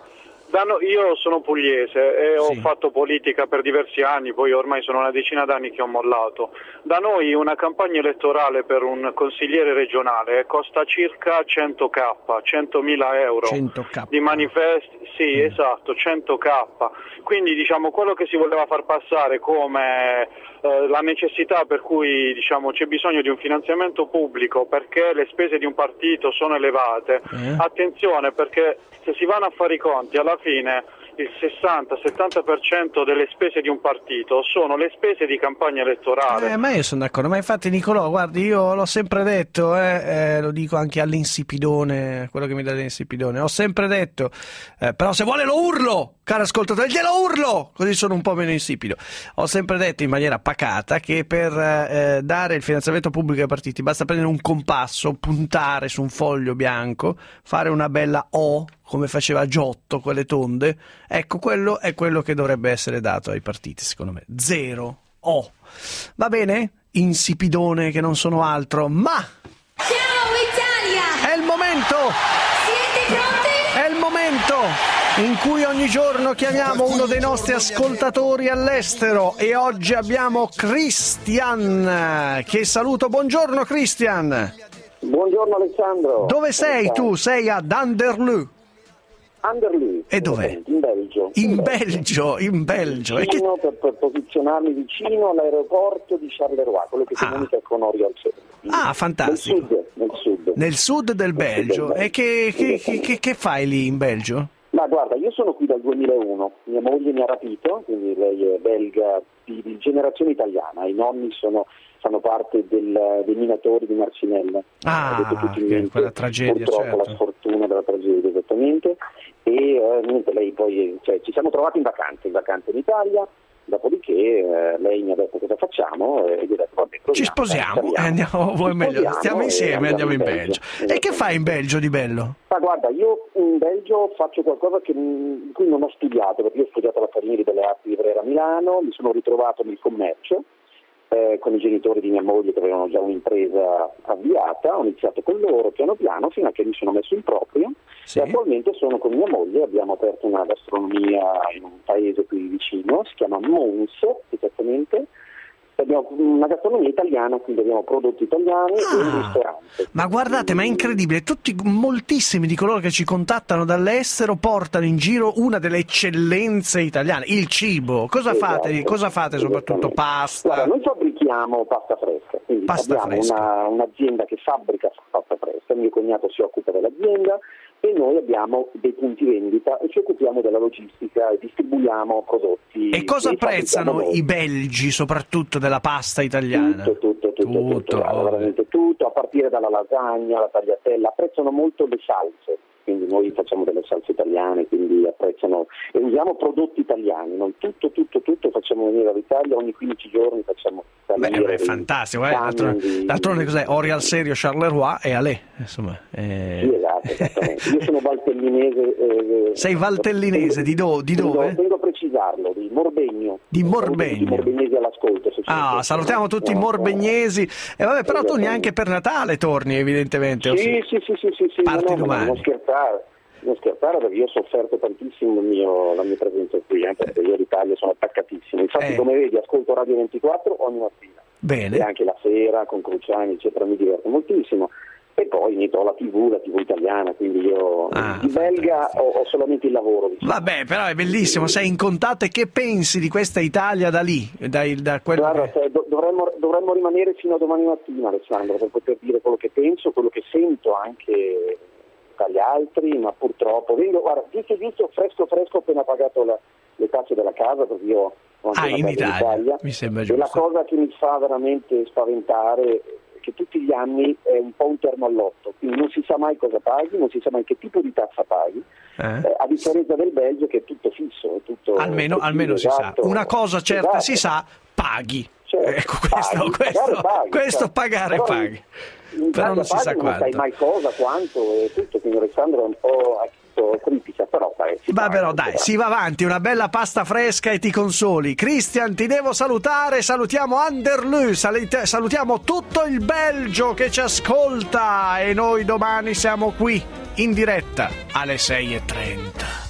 Io sono pugliese e ho sì. fatto politica per diversi anni, poi ormai sono una decina d'anni che ho mollato. Da noi una campagna elettorale per un consigliere regionale costa circa cento k, centomila euro cento k di manifesti, sì mm. esatto, cento k. Quindi diciamo quello che si voleva far passare come eh, la necessità per cui diciamo c'è bisogno di un finanziamento pubblico perché le spese di un partito sono elevate. Eh. Attenzione, perché se si vanno a fare i conti alla fine il sessanta settanta per cento delle spese di un partito sono le spese di campagna elettorale. Eh, ma io sono d'accordo, ma infatti Nicolò, guardi, io l'ho sempre detto, eh, eh, lo dico anche all'insipidone, quello che mi dà l'insipidone, ho sempre detto, eh, però se vuole lo urlo, caro ascoltatore, glielo urlo, così sono un po' meno insipido. Ho sempre detto in maniera pacata che per eh, dare il finanziamento pubblico ai partiti basta prendere un compasso, puntare su un foglio bianco, fare una bella O, come faceva Giotto, quelle tonde. Ecco, quello è quello che dovrebbe essere dato ai partiti, secondo me. Zero. O. Va bene? Insipidone che non sono altro, ma... Ciao Italia! È il momento! Siete pronti? È il momento in cui ogni giorno chiamiamo uno dei nostri ascoltatori all'estero e oggi abbiamo Christian, che saluto. Buongiorno Christian! Buongiorno Alessandro! Dove sei tu? Sei ad Anderlecht. Anderlecht. E dov'è? In Belgio. In, in Belgio, in Belgio. Vicino, e che... per, per posizionarmi vicino all'aeroporto di Charleroi, quello che comunica ah. con Oriol Centro. Ah, fantastico. Nel sud, nel sud. Nel sud del Belgio. E che, che, che, che, che fai lì in Belgio? Ma guarda, io sono qui dal duemilauno, mia moglie mi ha rapito, quindi lei è belga di, di generazione italiana, i nonni sono... fanno parte del, dei minatori di Marcinelle. Ah, che quella tragedia, purtroppo certo. La sfortuna della tragedia, esattamente. E eh, niente, lei poi, cioè, ci siamo trovati in vacanza, in vacanza in Italia, dopodiché eh, lei mi ha detto cosa facciamo e gli ho detto vabbè, proviamo, ci sposiamo, eh, andiamo, vuoi meglio, stiamo insieme e andiamo in Belgio. Belgio. E che fai in Belgio di bello? Ma guarda, io in Belgio faccio qualcosa che, di cui non ho studiato, perché io ho studiato l'Accademia di Belle Arti di Brera a Milano, mi sono ritrovato nel commercio, Eh, con i genitori di mia moglie che avevano già un'impresa avviata, ho iniziato con loro piano piano fino a che mi sono messo in proprio sì. E attualmente sono con mia moglie, abbiamo aperto una gastronomia in un paese qui vicino, si chiama Mons esattamente, abbiamo una gastronomia italiana, quindi abbiamo prodotti italiani ah, e un ristorante. Ma guardate, ma è incredibile, tutti, moltissimi di coloro che ci contattano dall'estero portano in giro una delle eccellenze italiane, il cibo. Cosa esatto, fate? Cosa fate soprattutto? Pasta? Guarda, noi fabbrichiamo pasta fresca, quindi pasta abbiamo fresca. Una, un'azienda che fabbrica pasta fresca, mio cognato si occupa dell'azienda e noi abbiamo dei punti vendita e ci occupiamo della logistica e distribuiamo prodotti. E cosa apprezzano i belgi soprattutto della pasta italiana? Tutto, tutto, tutto, tutto, tutto, oh. veramente tutto, a partire dalla lasagna, la tagliatella, apprezzano molto le salse, quindi noi facciamo delle salse italiane, quindi apprezzano e usiamo prodotti italiani, noi tutto, tutto, tutto facciamo venire dall'Italia, ogni quindici giorni facciamo venire. Beh, è fantastico, eh? D'altronde, di... d'altronde cos'è? Oriol Serio, Charleroi e Alè, insomma. Eh... Sì, esatto, esattamente. Io sono valtellinese. Eh, Sei valtellinese, di, do, di dove? Tengo a precisarlo, di Morbegno. Di Morbegno. Di morbegnesi all'ascolto. Se ah, salutiamo tutti i morbegnesi. E eh, vabbè, però tu neanche per Natale torni, evidentemente. Sì, sì, sì, sì, sì, sì. Parti no, no, domani. Non scherzare. Non scherzare perché io ho sofferto tantissimo il mio, la mia presenza qui, eh, perché io all'Italia sono attaccatissimo. Infatti, eh. come vedi, ascolto Radio ventiquattro ogni mattina. Bene. E anche la sera con Cruciani, eccetera, mi diverto moltissimo. E poi mi ho la tivù, la tivù italiana, quindi io ah, di belga ho, ho solamente il lavoro. Diciamo. Vabbè, però è bellissimo, sei in contatto e che pensi di questa Italia da lì? Da, da quello Guarda, che... do, dovremmo, dovremmo rimanere fino a domani mattina, Alessandro, per poter dire quello che penso, quello che sento anche dagli altri, ma purtroppo vengo, guarda, giusto giusto, fresco fresco, ho appena pagato la, le tasse della casa, perché io ho anche ah, una in casa Italia. in Italia, mi sembra giusto. E la cosa che mi fa veramente spaventare che tutti gli anni è un po' un terno all'otto, quindi non si sa mai cosa paghi, non si sa mai che tipo di tassa paghi, eh? Eh, a differenza del Belgio che è tutto fisso, è tutto almeno, tutto almeno esatto, si sa, una cosa certa esatto. si sa, paghi, certo, ecco questo, paghi, questo, pagare, paghi, questo certo. pagare però, paghi, in però non si sa quanto. Non sai mai cosa, quanto e tutto, quindi Alessandro è un po' critica, però dai, si va, però dai, però. si va avanti, una bella pasta fresca e ti consoli. Christian, ti devo salutare, salutiamo Anderlecht, salutiamo tutto il Belgio che ci ascolta e noi domani siamo qui in diretta alle sei e trenta.